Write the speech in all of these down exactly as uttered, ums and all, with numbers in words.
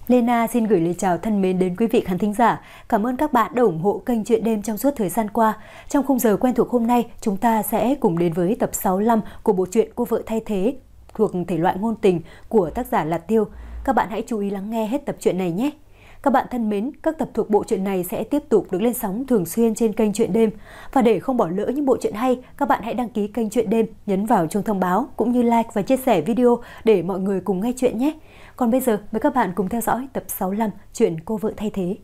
Lena xin gửi lời chào thân mến đến quý vị khán thính giả. Cảm ơn các bạn đã ủng hộ kênh Chuyện Đêm trong suốt thời gian qua. Trong khung giờ quen thuộc hôm nay, chúng ta sẽ cùng đến với tập sáu mươi lăm của bộ truyện Cô Vợ Thay Thế thuộc thể loại ngôn tình của tác giả Lạt Tiêu. Các bạn hãy chú ý lắng nghe hết tập truyện này nhé. Các bạn thân mến, các tập thuộc bộ truyện này sẽ tiếp tục được lên sóng thường xuyên trên kênh Chuyện Đêm. Và để không bỏ lỡ những bộ truyện hay, các bạn hãy đăng ký kênh Chuyện Đêm, nhấn vào chuông thông báo cũng như like và chia sẻ video để mọi người cùng nghe chuyện nhé. Còn bây giờ, mời các bạn cùng theo dõi tập sáu mươi lăm chuyện Cô Vợ Thay Thế.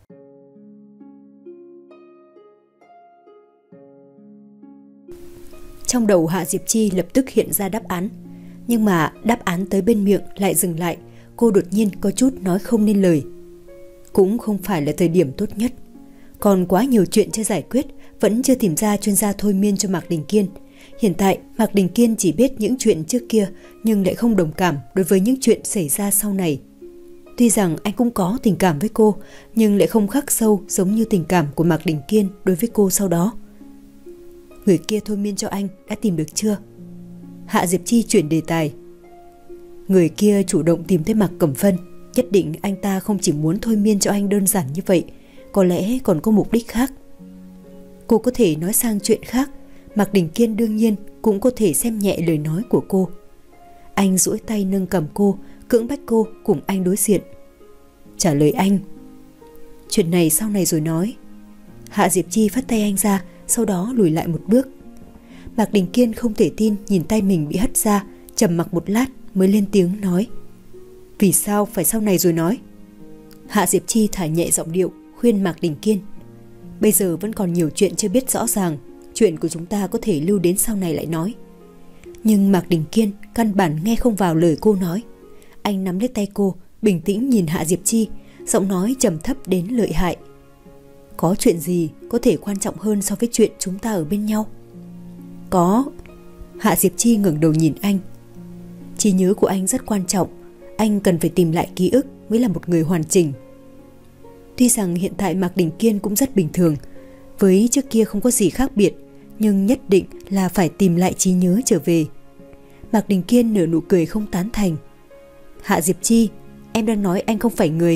Trong đầu Hạ Diệp Chi lập tức hiện ra đáp án. Nhưng mà đáp án tới bên miệng lại dừng lại. Cô đột nhiên có chút nói không nên lời. Cũng không phải là thời điểm tốt nhất. Còn quá nhiều chuyện chưa giải quyết, vẫn chưa tìm ra chuyên gia thôi miên cho Mạc Đình Kiên. Hiện tại, Mạc Đình Kiên chỉ biết những chuyện trước kia nhưng lại không đồng cảm đối với những chuyện xảy ra sau này. Tuy rằng anh cũng có tình cảm với cô, nhưng lại không khắc sâu giống như tình cảm của Mạc Đình Kiên đối với cô sau đó. Người kia thôi miên cho anh đã tìm được chưa? Hạ Diệp Chi chuyển đề tài. Người kia chủ động tìm tới Mạc Cẩm Vân. Nhất định anh ta không chỉ muốn thôi miên cho anh đơn giản như vậy, có lẽ còn có mục đích khác. Cô có thể nói sang chuyện khác. Mạc Đình Kiên đương nhiên cũng có thể xem nhẹ lời nói của cô. Anh duỗi tay nâng cầm cô, cưỡng bách cô cùng anh đối diện. Trả lời anh. Chuyện này sau này rồi nói. Hạ Diệp Chi phất tay anh ra, sau đó lùi lại một bước. Mạc Đình Kiên không thể tin nhìn tay mình bị hất ra, trầm mặc một lát mới lên tiếng nói. Vì sao phải sau này rồi nói? Hạ Diệp Chi thả nhẹ giọng điệu, khuyên Mạc Đình Kiên. Bây giờ vẫn còn nhiều chuyện chưa biết rõ ràng, chuyện của chúng ta có thể lưu đến sau này lại nói. Nhưng Mạc Đình Kiên căn bản nghe không vào lời cô nói. Anh nắm lấy tay cô, bình tĩnh nhìn Hạ Diệp Chi, giọng nói trầm thấp đến lợi hại. Có chuyện gì có thể quan trọng hơn so với chuyện chúng ta ở bên nhau? Có. Hạ Diệp Chi ngẩng đầu nhìn anh. Trí nhớ của anh rất quan trọng. Anh cần phải tìm lại ký ức mới là một người hoàn chỉnh. Tuy rằng hiện tại Mạc Đình Kiên cũng rất bình thường, với trước kia không có gì khác biệt, nhưng nhất định là phải tìm lại trí nhớ trở về. Mạc Đình Kiên nở nụ cười không tán thành. Hạ Diệp Chi, em đang nói anh không phải người.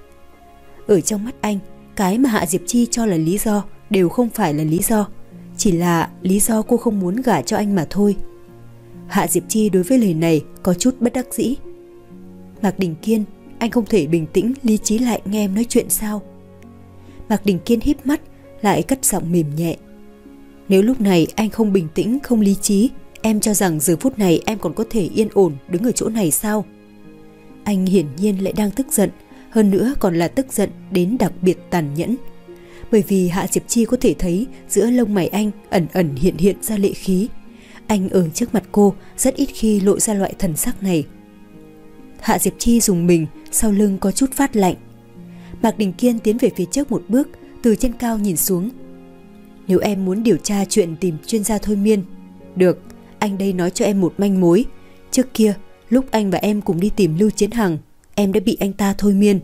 Ở trong mắt anh, cái mà Hạ Diệp Chi cho là lý do đều không phải là lý do, chỉ là lý do cô không muốn gả cho anh mà thôi. Hạ Diệp Chi đối với lời này có chút bất đắc dĩ. Mạc Đình Kiên, anh không thể bình tĩnh lý trí lại nghe em nói chuyện sao? Mạc Đình Kiên híp mắt, lại cất giọng mềm nhẹ. Nếu lúc này anh không bình tĩnh, không lý trí, em cho rằng giờ phút này em còn có thể yên ổn đứng ở chỗ này sao? Anh hiển nhiên lại đang tức giận, hơn nữa còn là tức giận đến đặc biệt tàn nhẫn. Bởi vì Hạ Diệp Chi có thể thấy giữa lông mày anh ẩn ẩn hiện hiện ra lệ khí. Anh ở trước mặt cô rất ít khi lộ ra loại thần sắc này. Hạ Diệp Chi dùng mình, sau lưng có chút phát lạnh. Mạc Đình Kiên tiến về phía trước một bước, từ trên cao nhìn xuống. Nếu em muốn điều tra chuyện tìm chuyên gia thôi miên, được, anh đây nói cho em một manh mối. Trước kia, lúc anh và em cùng đi tìm Lưu Chiến Hằng, em đã bị anh ta thôi miên.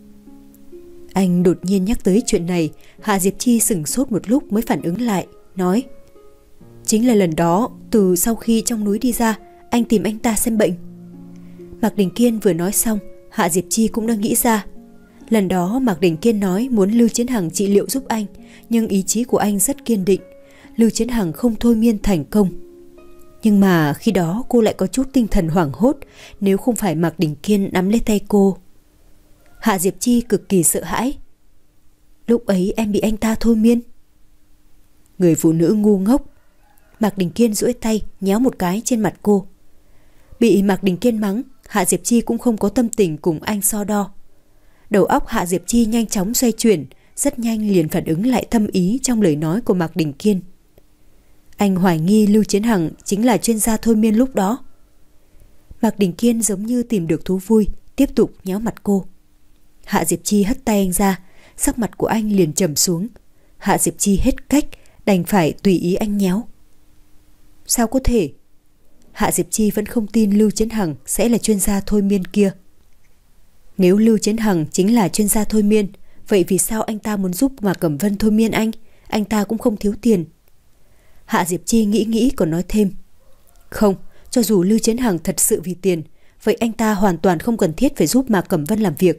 Anh đột nhiên nhắc tới chuyện này, Hạ Diệp Chi sửng sốt một lúc mới phản ứng lại, nói. Chính là lần đó, từ sau khi trong núi đi ra, anh tìm anh ta xem bệnh. Mạc Đình Kiên vừa nói xong, Hạ Diệp Chi cũng đã nghĩ ra. Lần đó Mạc Đình Kiên nói muốn Lưu Chiến Hằng trị liệu giúp anh, nhưng ý chí của anh rất kiên định. Lưu Chiến Hằng không thôi miên thành công. Nhưng mà khi đó cô lại có chút tinh thần hoảng hốt, nếu không phải Mạc Đình Kiên nắm lấy tay cô. Hạ Diệp Chi cực kỳ sợ hãi. Lúc ấy em bị anh ta thôi miên. Người phụ nữ ngu ngốc. Mạc Đình Kiên duỗi tay nhéo một cái trên mặt cô. Bị Mạc Đình Kiên mắng, Hạ Diệp Chi cũng không có tâm tình cùng anh so đo. Đầu óc Hạ Diệp Chi nhanh chóng xoay chuyển, rất nhanh liền phản ứng lại thâm ý trong lời nói của Mạc Đình Kiên. Anh hoài nghi Lưu Chiến Hằng chính là chuyên gia thôi miên lúc đó. Mạc Đình Kiên giống như tìm được thú vui, tiếp tục nhéo mặt cô. Hạ Diệp Chi hất tay anh ra, sắc mặt của anh liền trầm xuống. Hạ Diệp Chi hết cách, đành phải tùy ý anh nhéo. Sao có thể? Hạ Diệp Chi vẫn không tin Lưu Chiến Hằng sẽ là chuyên gia thôi miên kia. Nếu Lưu Chiến Hằng chính là chuyên gia thôi miên, vậy vì sao anh ta muốn giúp Mạc Cẩm Vân thôi miên anh? Anh ta cũng không thiếu tiền. Hạ Diệp Chi nghĩ nghĩ còn nói thêm. Không, cho dù Lưu Chiến Hằng thật sự vì tiền, vậy anh ta hoàn toàn không cần thiết phải giúp Mạc Cẩm Vân làm việc.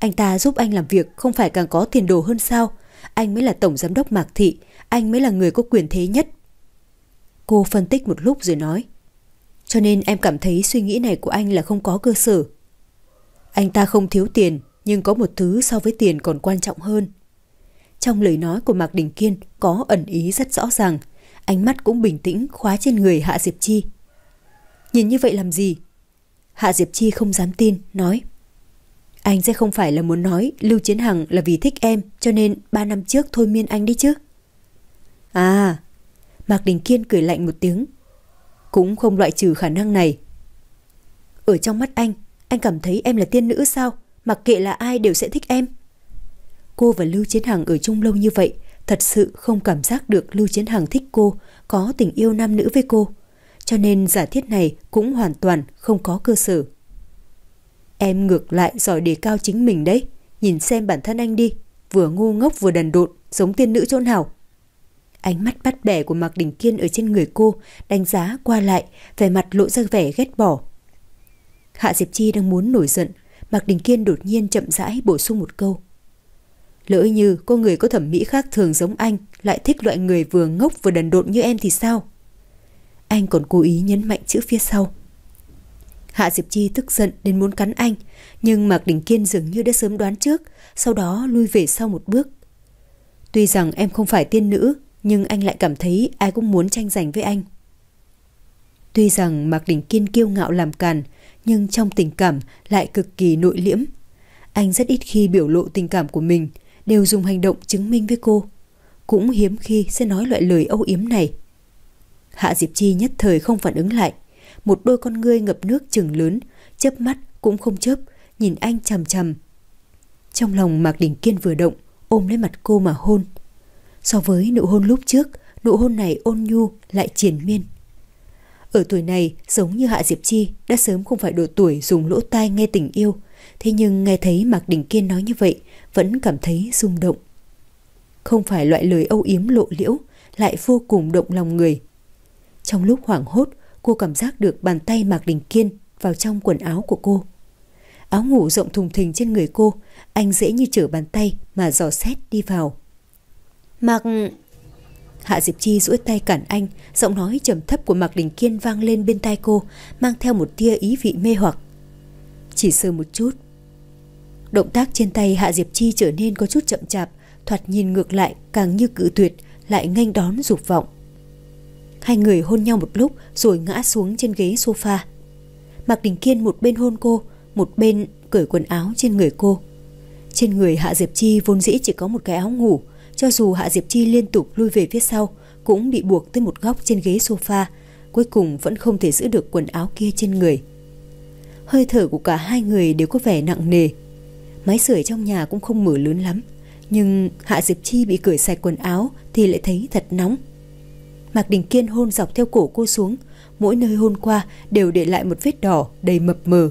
Anh ta giúp anh làm việc không phải càng có tiền đồ hơn sao? Anh mới là tổng giám đốc Mạc Thị, anh mới là người có quyền thế nhất. Cô phân tích một lúc rồi nói. Cho nên em cảm thấy suy nghĩ này của anh là không có cơ sở. Anh ta không thiếu tiền, nhưng có một thứ so với tiền còn quan trọng hơn. Trong lời nói của Mạc Đình Kiên có ẩn ý rất rõ ràng, ánh mắt cũng bình tĩnh khóa trên người Hạ Diệp Chi. Nhìn như vậy làm gì? Hạ Diệp Chi không dám tin, nói. Anh sẽ không phải là muốn nói Lưu Chiến Hằng là vì thích em cho nên ba năm trước thôi miên anh đi chứ? À, Mạc Đình Kiên cười lạnh một tiếng. Cũng không loại trừ khả năng này. Ở trong mắt anh, anh cảm thấy em là tiên nữ sao? Mặc kệ là ai đều sẽ thích em. Cô và Lưu Chiến Hằng ở chung lâu như vậy, thật sự không cảm giác được Lưu Chiến Hằng thích cô, có tình yêu nam nữ với cô. Cho nên giả thiết này cũng hoàn toàn không có cơ sở. Em ngược lại giỏi đề cao chính mình đấy. Nhìn xem bản thân anh đi, vừa ngu ngốc vừa đần độn, giống tiên nữ chỗ nào. Ánh mắt bắt bẻ của Mạc Đình Kiên ở trên người cô đánh giá qua lại, vẻ mặt lộ ra vẻ ghét bỏ. Hạ Diệp Chi đang muốn nổi giận, Mạc Đình Kiên đột nhiên chậm rãi bổ sung một câu. Lỡ như có người có thẩm mỹ khác thường giống anh lại thích loại người vừa ngốc vừa đần độn như em thì sao? Anh còn cố ý nhấn mạnh chữ phía sau. Hạ Diệp Chi tức giận đến muốn cắn anh, nhưng Mạc Đình Kiên dường như đã sớm đoán trước, sau đó lui về sau một bước. Tuy rằng em không phải tiên nữ, nhưng anh lại cảm thấy ai cũng muốn tranh giành với anh. Tuy rằng Mạc Đình Kiên kiêu ngạo làm càn, nhưng trong tình cảm lại cực kỳ nội liễm. Anh rất ít khi biểu lộ tình cảm của mình, đều dùng hành động chứng minh với cô. Cũng hiếm khi sẽ nói loại lời âu yếm này. Hạ Diệp Chi nhất thời không phản ứng lại. Một đôi con ngươi ngập nước trừng lớn, chớp mắt cũng không chớp, nhìn anh chằm chằm. Trong lòng Mạc Đình Kiên vừa động, ôm lấy mặt cô mà hôn. So với nụ hôn lúc trước, nụ hôn này ôn nhu lại triền miên. Ở tuổi này, giống như Hạ Diệp Chi đã sớm không phải độ tuổi dùng lỗ tai nghe tình yêu, thế nhưng nghe thấy Mạc Đình Kiên nói như vậy vẫn cảm thấy rung động. Không phải loại lời âu yếm lộ liễu, lại vô cùng động lòng người. Trong lúc hoảng hốt, cô cảm giác được bàn tay Mạc Đình Kiên vào trong quần áo của cô. Áo ngủ rộng thùng thình trên người cô, anh dễ như trở bàn tay mà dò xét đi vào. Mạc... Hạ Diệp Chi duỗi tay cản anh, giọng nói trầm thấp của Mạc Đình Kiên vang lên bên tai cô, mang theo một tia ý vị mê hoặc. Chỉ sờ một chút. Động tác trên tay Hạ Diệp Chi trở nên có chút chậm chạp, thoạt nhìn ngược lại càng như cự tuyệt, lại nghênh đón dục vọng. Hai người hôn nhau một lúc rồi ngã xuống trên ghế sofa. Mạc Đình Kiên một bên hôn cô, một bên cởi quần áo trên người cô. Trên người Hạ Diệp Chi vốn dĩ chỉ có một cái áo ngủ, cho dù Hạ Diệp Chi liên tục lui về phía sau, cũng bị buộc tới một góc trên ghế sofa, cuối cùng vẫn không thể giữ được quần áo kia trên người. Hơi thở của cả hai người đều có vẻ nặng nề. Máy sưởi trong nhà cũng không mở lớn lắm, nhưng Hạ Diệp Chi bị cởi sạch quần áo thì lại thấy thật nóng. Mạc Đình Kiên hôn dọc theo cổ cô xuống, mỗi nơi hôn qua đều để lại một vết đỏ đầy mập mờ.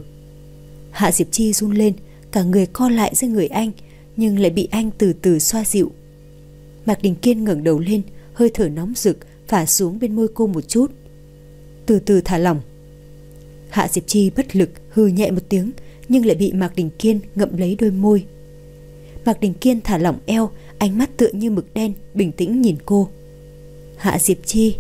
Hạ Diệp Chi run lên, cả người co lại dưới người anh, nhưng lại bị anh từ từ xoa dịu. Mạc Đình Kiên ngẩng đầu lên, hơi thở nóng rực phả xuống bên môi cô một chút. Từ từ thả lỏng. Hạ Diệp Chi bất lực hừ nhẹ một tiếng, nhưng lại bị Mạc Đình Kiên ngậm lấy đôi môi. Mạc Đình Kiên thả lỏng eo, ánh mắt tựa như mực đen, bình tĩnh nhìn cô. Hạ Diệp Chi.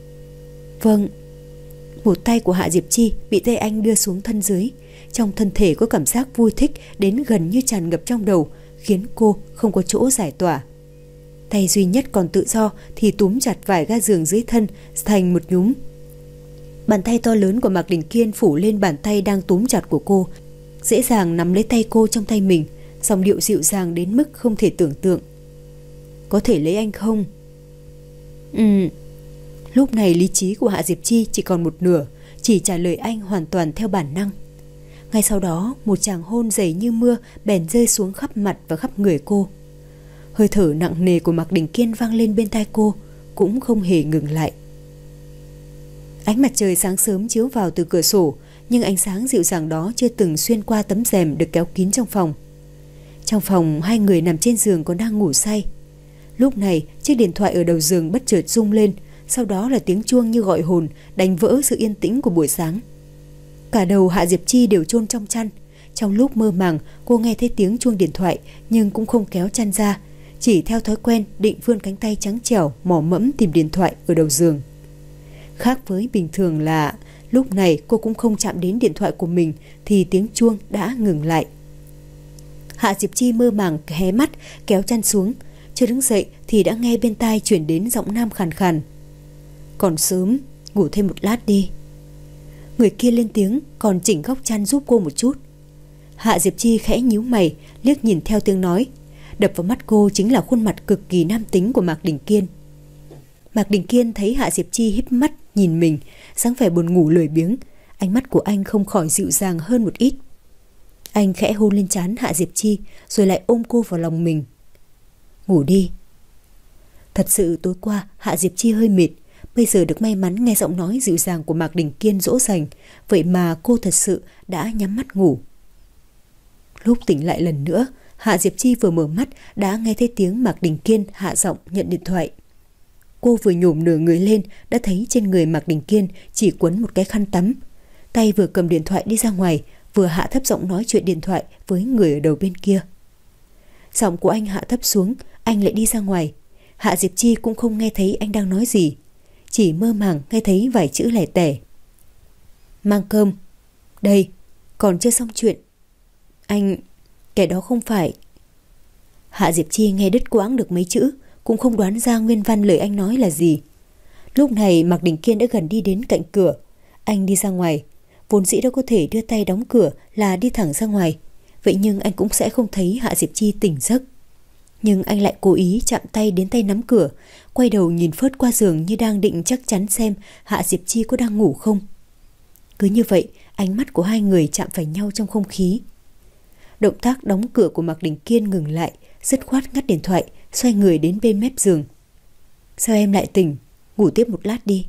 Vâng. Một tay của Hạ Diệp Chi bị tay anh đưa xuống thân dưới, trong thân thể có cảm giác vui thích đến gần như tràn ngập trong đầu, khiến cô không có chỗ giải tỏa. Tay duy nhất còn tự do thì túm chặt vải ga giường dưới thân thành một nhúm. Bàn tay to lớn của Mạc Đình Kiên phủ lên bàn tay đang túm chặt của cô, dễ dàng nắm lấy tay cô trong tay mình, giọng điệu dịu dàng đến mức không thể tưởng tượng. Có thể lấy anh không? Ừ. Lúc này lý trí của Hạ Diệp Chi chỉ còn một nửa, chỉ trả lời anh hoàn toàn theo bản năng. Ngay sau đó, một tràng hôn dày như mưa bèn rơi xuống khắp mặt và khắp người cô. Hơi thở nặng nề của Mạc Đình Kiên vang lên bên tai cô, cũng không hề ngừng lại. Ánh mặt trời sáng sớm chiếu vào từ cửa sổ, nhưng ánh sáng dịu dàng đó chưa từng xuyên qua tấm rèm được kéo kín trong phòng. Trong phòng, hai người nằm trên giường còn đang ngủ say. Lúc này, chiếc điện thoại ở đầu giường bất chợt rung lên, sau đó là tiếng chuông như gọi hồn, đánh vỡ sự yên tĩnh của buổi sáng. Cả đầu Hạ Diệp Chi đều chôn trong chăn, Trong lúc mơ màng, cô nghe thấy tiếng chuông điện thoại nhưng cũng không kéo chăn ra, chỉ theo thói quen định vươn cánh tay trắng trẻo mò mẫm tìm điện thoại ở đầu giường. Khác với bình thường là lúc này cô cũng không chạm đến điện thoại của mình thì tiếng chuông đã ngừng lại. Hạ Diệp Chi mơ màng hé mắt kéo chăn xuống, chưa đứng dậy thì đã nghe bên tai chuyển đến giọng nam khàn khàn: "Còn sớm, ngủ thêm một lát đi." Người kia lên tiếng còn chỉnh góc chăn giúp cô một chút. Hạ Diệp Chi khẽ nhíu mày, liếc nhìn theo tiếng nói. Đập vào mắt cô chính là khuôn mặt cực kỳ nam tính của Mạc Đình Kiên. Mạc Đình Kiên thấy Hạ Diệp Chi híp mắt nhìn mình, dáng vẻ buồn ngủ lười biếng, ánh mắt của anh không khỏi dịu dàng hơn một ít. Anh khẽ hôn lên trán Hạ Diệp Chi rồi lại ôm cô vào lòng mình. "Ngủ đi." Thật sự tối qua Hạ Diệp Chi hơi mệt, bây giờ được may mắn nghe giọng nói dịu dàng của Mạc Đình Kiên dỗ dành, vậy mà cô thật sự đã nhắm mắt ngủ. Lúc tỉnh lại lần nữa, Hạ Diệp Chi vừa mở mắt đã nghe thấy tiếng Mạc Đình Kiên hạ giọng nhận điện thoại. Cô vừa nhổm nửa người lên đã thấy trên người Mạc Đình Kiên chỉ quấn một cái khăn tắm, tay vừa cầm điện thoại đi ra ngoài, vừa hạ thấp giọng nói chuyện điện thoại với người ở đầu bên kia. Giọng của anh hạ thấp xuống, anh lại đi ra ngoài. Hạ Diệp Chi cũng không nghe thấy anh đang nói gì, chỉ mơ màng nghe thấy vài chữ lẻ tẻ: "Mang cơm." "Đây, còn chưa xong chuyện." "Anh, kẻ đó không phải." Hạ Diệp Chi nghe đứt quãng được mấy chữ, cũng không đoán ra nguyên văn lời anh nói là gì. Lúc này Mạc Đình Kiên đã gần đi đến cạnh cửa. Anh đi ra ngoài, vốn dĩ đã có thể đưa tay đóng cửa là đi thẳng ra ngoài, vậy nhưng anh cũng sẽ không thấy Hạ Diệp Chi tỉnh giấc. Nhưng anh lại cố ý chạm tay đến tay nắm cửa, quay đầu nhìn phớt qua giường như đang định chắc chắn xem Hạ Diệp Chi có đang ngủ không. Cứ như vậy, ánh mắt của hai người chạm phải nhau trong không khí. Động tác đóng cửa của Mạc Đình Kiên ngừng lại, dứt khoát ngắt điện thoại, xoay người đến bên mép giường. "Sao em lại tỉnh? Ngủ tiếp một lát đi."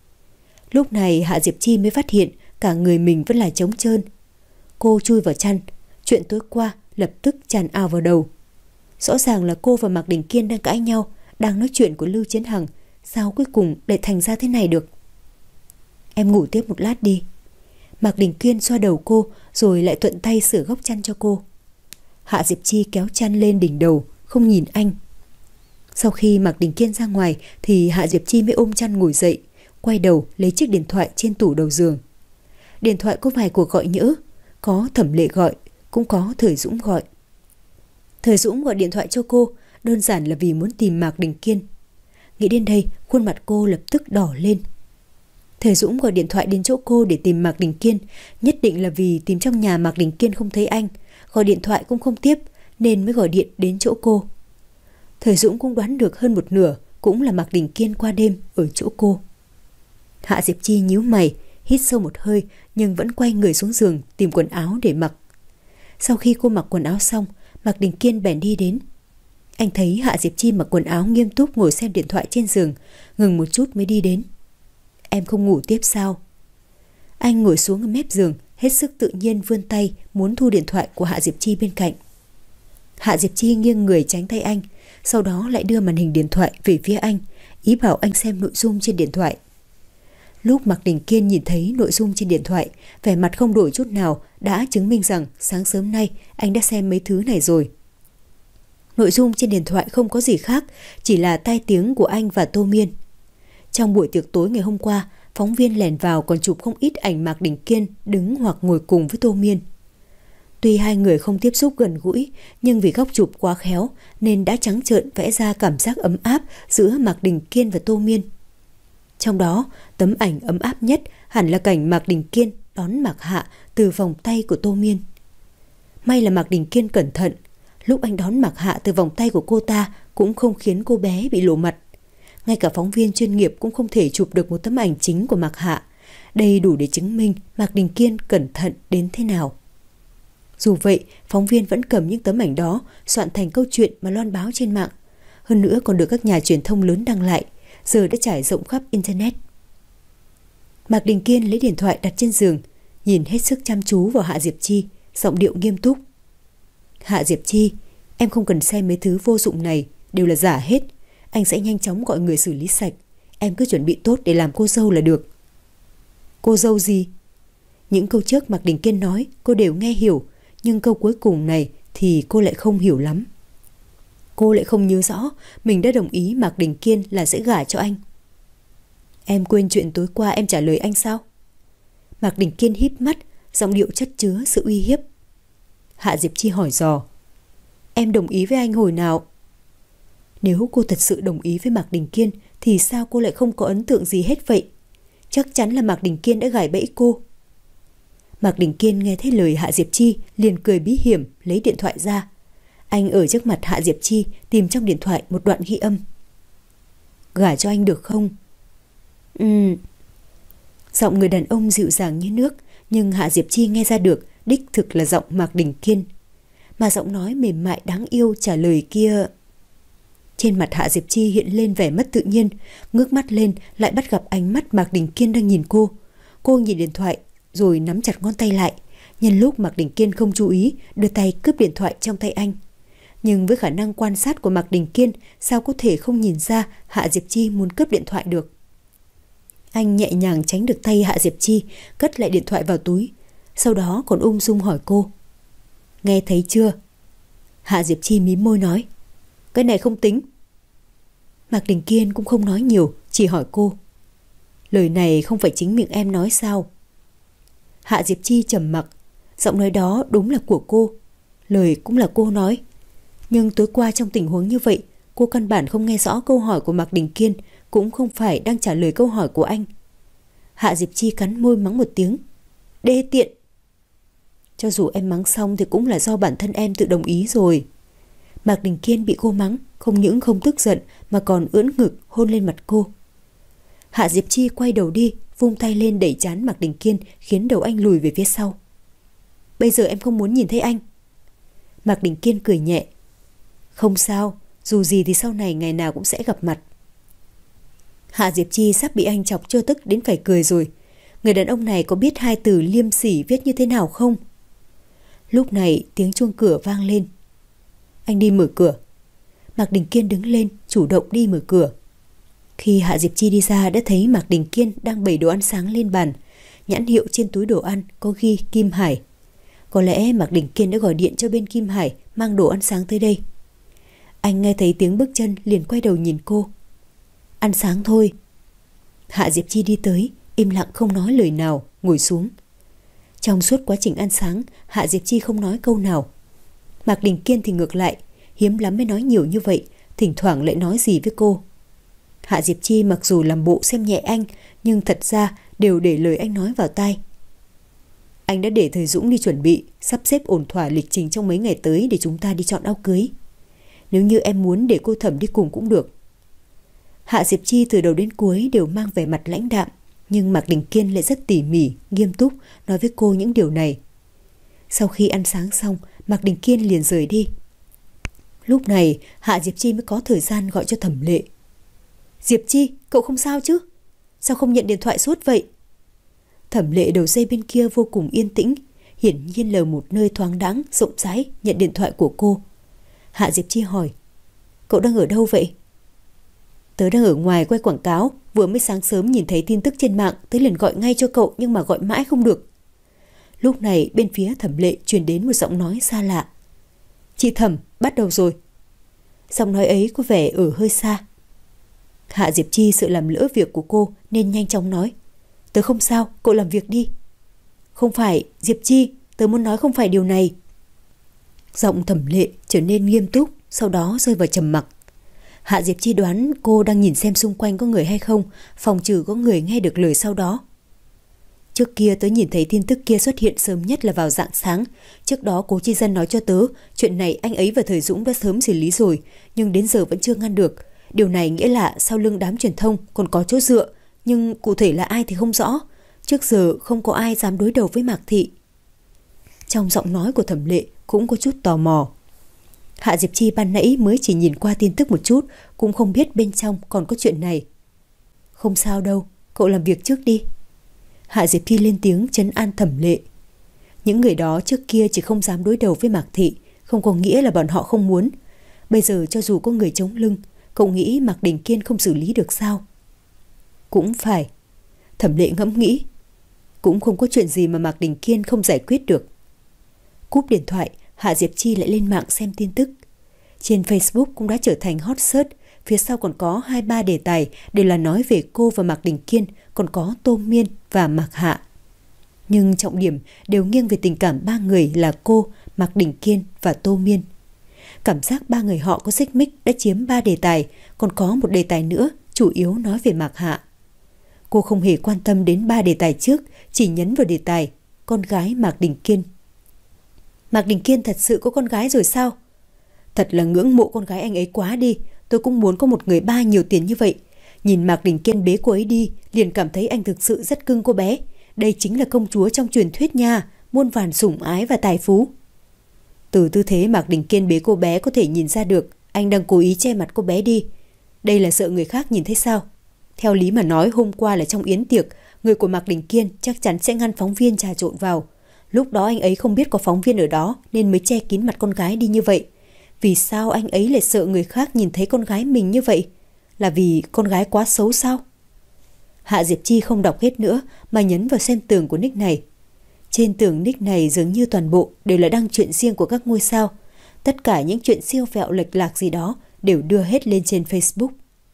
Lúc này Hạ Diệp Chi mới phát hiện cả người mình vẫn là trống trơn. Cô chui vào chăn, chuyện tối qua lập tức tràn ào vào đầu. Rõ ràng là cô và Mạc Đình Kiên đang cãi nhau, đang nói chuyện của Lưu Chiến Hằng, sao cuối cùng lại thành ra thế này được? "Em ngủ tiếp một lát đi." Mạc Đình Kiên xoa đầu cô rồi lại thuận tay sửa góc chăn cho cô. Hạ Diệp Chi kéo chăn lên đỉnh đầu, không nhìn anh. Sau khi Mạc Đình Kiên ra ngoài thì Hạ Diệp Chi mới ôm chăn ngồi dậy, quay đầu lấy chiếc điện thoại trên tủ đầu giường. Điện thoại có vài cuộc gọi nhỡ, có Thẩm Lệ gọi, cũng có Thời Dũng gọi. Thời Dũng gọi điện thoại cho cô đơn giản là vì muốn tìm Mạc Đình Kiên. Nghĩ đến đây, khuôn mặt cô lập tức đỏ lên. Thời Dũng gọi điện thoại đến chỗ cô để tìm Mạc Đình Kiên, nhất định là vì tìm trong nhà Mạc Đình Kiên không thấy anh, gọi điện thoại cũng không tiếp nên mới gọi điện đến chỗ cô. Thời Dũng cũng đoán được hơn một nửa cũng là Mạc Đình Kiên qua đêm ở chỗ cô. Hạ Diệp Chi nhíu mày, hít sâu một hơi nhưng vẫn quay người xuống giường tìm quần áo để mặc. Sau khi cô mặc quần áo xong, Mạc Đình Kiên bèn đi đến. Anh thấy Hạ Diệp Chi mặc quần áo nghiêm túc ngồi xem điện thoại trên giường, ngừng một chút mới đi đến. "Em không ngủ tiếp sao?" Anh ngồi xuống ở mép giường, hết sức tự nhiên vươn tay muốn thu điện thoại của Hạ Diệp Chi bên cạnh. Hạ Diệp Chi nghiêng người tránh tay anh, sau đó lại đưa màn hình điện thoại về phía anh, ý bảo anh xem nội dung trên điện thoại. Lúc Mạc Đình Kiên nhìn thấy nội dung trên điện thoại, vẻ mặt không đổi chút nào đã chứng minh rằng sáng sớm nay anh đã xem mấy thứ này rồi. Nội dung trên điện thoại không có gì khác, chỉ là tai tiếng của anh và Tô Miên. Trong buổi tiệc tối ngày hôm qua, phóng viên lèn vào còn chụp không ít ảnh Mạc Đình Kiên đứng hoặc ngồi cùng với Tô Miên. Tuy hai người không tiếp xúc gần gũi, nhưng vì góc chụp quá khéo nên đã trắng trợn vẽ ra cảm giác ấm áp giữa Mạc Đình Kiên và Tô Miên. Trong đó, tấm ảnh ấm áp nhất hẳn là cảnh Mạc Đình Kiên đón Mạc Hạ từ vòng tay của Tô Miên. May là Mạc Đình Kiên cẩn thận, lúc anh đón Mạc Hạ từ vòng tay của cô ta cũng không khiến cô bé bị lộ mặt. Ngay cả phóng viên chuyên nghiệp cũng không thể chụp được một tấm ảnh chính của Mạc Hạ. Đây đủ để chứng minh Mạc Đình Kiên cẩn thận đến thế nào. Dù vậy, phóng viên vẫn cầm những tấm ảnh đó soạn thành câu chuyện mà loan báo trên mạng. Hơn nữa còn được các nhà truyền thông lớn đăng lại, giờ đã trải rộng khắp Internet. Mạc Đình Kiên lấy điện thoại đặt trên giường, nhìn hết sức chăm chú vào Hạ Diệp Chi, giọng điệu nghiêm túc. "Hạ Diệp Chi, em không cần xem mấy thứ vô dụng này, đều là giả hết. Anh sẽ nhanh chóng gọi người xử lý sạch. Em cứ chuẩn bị tốt để làm cô dâu là được." "Cô dâu gì?" Những câu trước Mạc Đình Kiên nói cô đều nghe hiểu, nhưng câu cuối cùng này thì cô lại không hiểu lắm. Cô lại không nhớ rõ mình đã đồng ý Mạc Đình Kiên là sẽ gả cho anh. Em quên chuyện tối qua em trả lời anh sao? Mạc Đình Kiên híp mắt, giọng điệu chất chứa sự uy hiếp. Hạ Diệp Chi hỏi dò. Em đồng ý với anh hồi nào? Nếu cô thật sự đồng ý với Mạc Đình Kiên thì sao cô lại không có ấn tượng gì hết vậy? Chắc chắn là Mạc Đình Kiên đã gài bẫy cô. Mạc Đình Kiên nghe thấy lời Hạ Diệp Chi liền cười bí hiểm, lấy điện thoại ra. Anh ở trước mặt Hạ Diệp Chi tìm trong điện thoại một đoạn ghi âm. Gả cho anh được không? Ừm. Giọng người đàn ông dịu dàng như nước, nhưng Hạ Diệp Chi nghe ra được đích thực là giọng Mạc Đình Kiên. Mà giọng nói mềm mại đáng yêu trả lời kia. Trên mặt Hạ Diệp Chi hiện lên vẻ mất tự nhiên, ngước mắt lên lại bắt gặp ánh mắt Mạc Đình Kiên đang nhìn cô. Cô nhìn điện thoại rồi nắm chặt ngón tay lại, nhân lúc Mạc Đình Kiên không chú ý, đưa tay cướp điện thoại trong tay anh. Nhưng với khả năng quan sát của Mạc Đình Kiên, sao có thể không nhìn ra Hạ Diệp Chi muốn cướp điện thoại được. Anh nhẹ nhàng tránh được tay Hạ Diệp Chi, cất lại điện thoại vào túi, sau đó còn ung dung hỏi cô. Nghe thấy chưa? Hạ Diệp Chi mím môi nói. Cái này không tính. Mạc Đình Kiên cũng không nói nhiều, chỉ hỏi cô. Lời này không phải chính miệng em nói sao? Hạ Diệp Chi trầm mặc, giọng nói đó đúng là của cô, lời cũng là cô nói. Nhưng tối qua trong tình huống như vậy, cô căn bản không nghe rõ câu hỏi của Mạc Đình Kiên, cũng không phải đang trả lời câu hỏi của anh. Hạ Diệp Chi cắn môi mắng một tiếng. Đê tiện. Cho dù em mắng xong thì cũng là do bản thân em tự đồng ý rồi. Mạc Đình Kiên bị cô mắng, không những không tức giận mà còn ưỡn ngực hôn lên mặt cô. Hạ Diệp Chi quay đầu đi, vung tay lên đẩy trán Mạc Đình Kiên, khiến đầu anh lùi về phía sau. Bây giờ em không muốn nhìn thấy anh. Mạc Đình Kiên cười nhẹ. Không sao, dù gì thì sau này ngày nào cũng sẽ gặp mặt. Hạ Diệp Chi sắp bị anh chọc cho tức đến phải cười rồi. Người đàn ông này có biết hai từ liêm sỉ viết như thế nào không? Lúc này tiếng chuông cửa vang lên. Anh đi mở cửa. Mạc Đình Kiên đứng lên, chủ động đi mở cửa. Khi Hạ Diệp Chi đi ra đã thấy Mạc Đình Kiên đang bày đồ ăn sáng lên bàn. Nhãn hiệu trên túi đồ ăn có ghi Kim Hải. Có lẽ Mạc Đình Kiên đã gọi điện cho bên Kim Hải mang đồ ăn sáng tới đây. Anh nghe thấy tiếng bước chân liền quay đầu nhìn cô. Ăn sáng thôi. Hạ Diệp Chi đi tới, im lặng không nói lời nào, ngồi xuống. Trong suốt quá trình ăn sáng, Hạ Diệp Chi không nói câu nào. Mạc Đình Kiên thì ngược lại, hiếm lắm mới nói nhiều như vậy, thỉnh thoảng lại nói gì với cô. Hạ Diệp Chi mặc dù làm bộ xem nhẹ anh, nhưng thật ra đều để lời anh nói vào tai. Anh đã để thầy Dũng đi chuẩn bị, sắp xếp ổn thỏa lịch trình trong mấy ngày tới để chúng ta đi chọn áo cưới. Nếu như em muốn để cô Thẩm đi cùng cũng được. Hạ Diệp Chi từ đầu đến cuối đều mang vẻ mặt lãnh đạm, nhưng Mạc Đình Kiên lại rất tỉ mỉ, nghiêm túc nói với cô những điều này. Sau khi ăn sáng xong, Mạc Đình Kiên liền rời đi. Lúc này Hạ Diệp Chi mới có thời gian gọi cho Thẩm Lệ. Diệp Chi, cậu không sao chứ? Sao không nhận điện thoại suốt vậy? Thẩm Lệ đầu dây bên kia vô cùng yên tĩnh, hiển nhiên là một nơi thoáng đãng, rộng rãi nhận điện thoại của cô. Hạ Diệp Chi hỏi, cậu đang ở đâu vậy? Tớ đang ở ngoài quay quảng cáo, vừa mới sáng sớm nhìn thấy tin tức trên mạng, tớ liền gọi ngay cho cậu nhưng mà gọi mãi không được. Lúc này bên phía Thẩm Lệ truyền đến một giọng nói xa lạ. Chị Thẩm, bắt đầu rồi. Giọng nói ấy có vẻ ở hơi xa. Hạ Diệp Chi sợ làm lỡ việc của cô nên nhanh chóng nói, tớ không sao, cậu làm việc đi. Không phải, Diệp Chi, tớ muốn nói không phải điều này. Giọng Thẩm Lệ trở nên nghiêm túc, sau đó rơi vào trầm mặc. Hạ Diệp Chi đoán cô đang nhìn xem xung quanh có người hay không, phòng trừ có người nghe được lời sau đó. Trước kia tớ nhìn thấy tin tức kia xuất hiện sớm nhất là vào rạng sáng. Trước đó Cố Chi Dân nói cho tớ, chuyện này anh ấy và Thời Dũng đã sớm xử lý rồi, nhưng đến giờ vẫn chưa ngăn được. Điều này nghĩa là sau lưng đám truyền thông còn có chỗ dựa, nhưng cụ thể là ai thì không rõ. Trước giờ không có ai dám đối đầu với Mạc Thị. Trong giọng nói của Thẩm Lệ cũng có chút tò mò. Hạ Diệp Chi ban nãy mới chỉ nhìn qua tin tức một chút, cũng không biết bên trong còn có chuyện này. Không sao đâu, cậu làm việc trước đi. Hạ Diệp Chi lên tiếng trấn an Thẩm Lệ. Những người đó trước kia chỉ không dám đối đầu với Mạc Thị, không có nghĩa là bọn họ không muốn. Bây giờ cho dù có người chống lưng, cậu nghĩ Mạc Đình Kiên không xử lý được sao? Cũng phải. Thẩm Lệ ngẫm nghĩ. Cũng không có chuyện gì mà Mạc Đình Kiên không giải quyết được. Cúp điện thoại, Hạ Diệp Chi lại lên mạng xem tin tức. Trên Facebook cũng đã trở thành hot search, phía sau còn có hai ba đề tài đều là nói về cô và Mạc Đình Kiên, còn có Tô Miên và Mạc Hạ. Nhưng trọng điểm đều nghiêng về tình cảm ba người là cô, Mạc Đình Kiên và Tô Miên. Cảm giác ba người họ có xích mích đã chiếm ba đề tài, còn có một đề tài nữa chủ yếu nói về Mạc Hạ. Cô không hề quan tâm đến ba đề tài trước, chỉ nhấn vào đề tài con gái Mạc Đình Kiên. Mạc Đình Kiên thật sự có con gái rồi sao? Thật là ngưỡng mộ con gái anh ấy quá đi, tôi cũng muốn có một người ba nhiều tiền như vậy. Nhìn Mạc Đình Kiên bế cô ấy đi, liền cảm thấy anh thực sự rất cưng cô bé. Đây chính là công chúa trong truyền thuyết nha, muôn vàn sủng ái và tài phú. Từ tư thế Mạc Đình Kiên bế cô bé có thể nhìn ra được anh đang cố ý che mặt cô bé đi. Đây là sợ người khác nhìn thấy sao? Theo lý mà nói, hôm qua là trong yến tiệc, người của Mạc Đình Kiên chắc chắn sẽ ngăn phóng viên trà trộn vào. Lúc đó anh ấy không biết có phóng viên ở đó nên mới che kín mặt con gái đi như vậy. Vì sao anh ấy lại sợ người khác nhìn thấy con gái mình như vậy? Là vì con gái quá xấu sao? Hạ Diệp Chi không đọc hết nữa mà nhấn vào xem tường của nick này. Trên tường nick này dường như toàn bộ đều là đăng chuyện riêng của các ngôi sao. Tất cả những chuyện siêu vẹo lệch lạc gì đó đều đưa hết lên trên Facebook.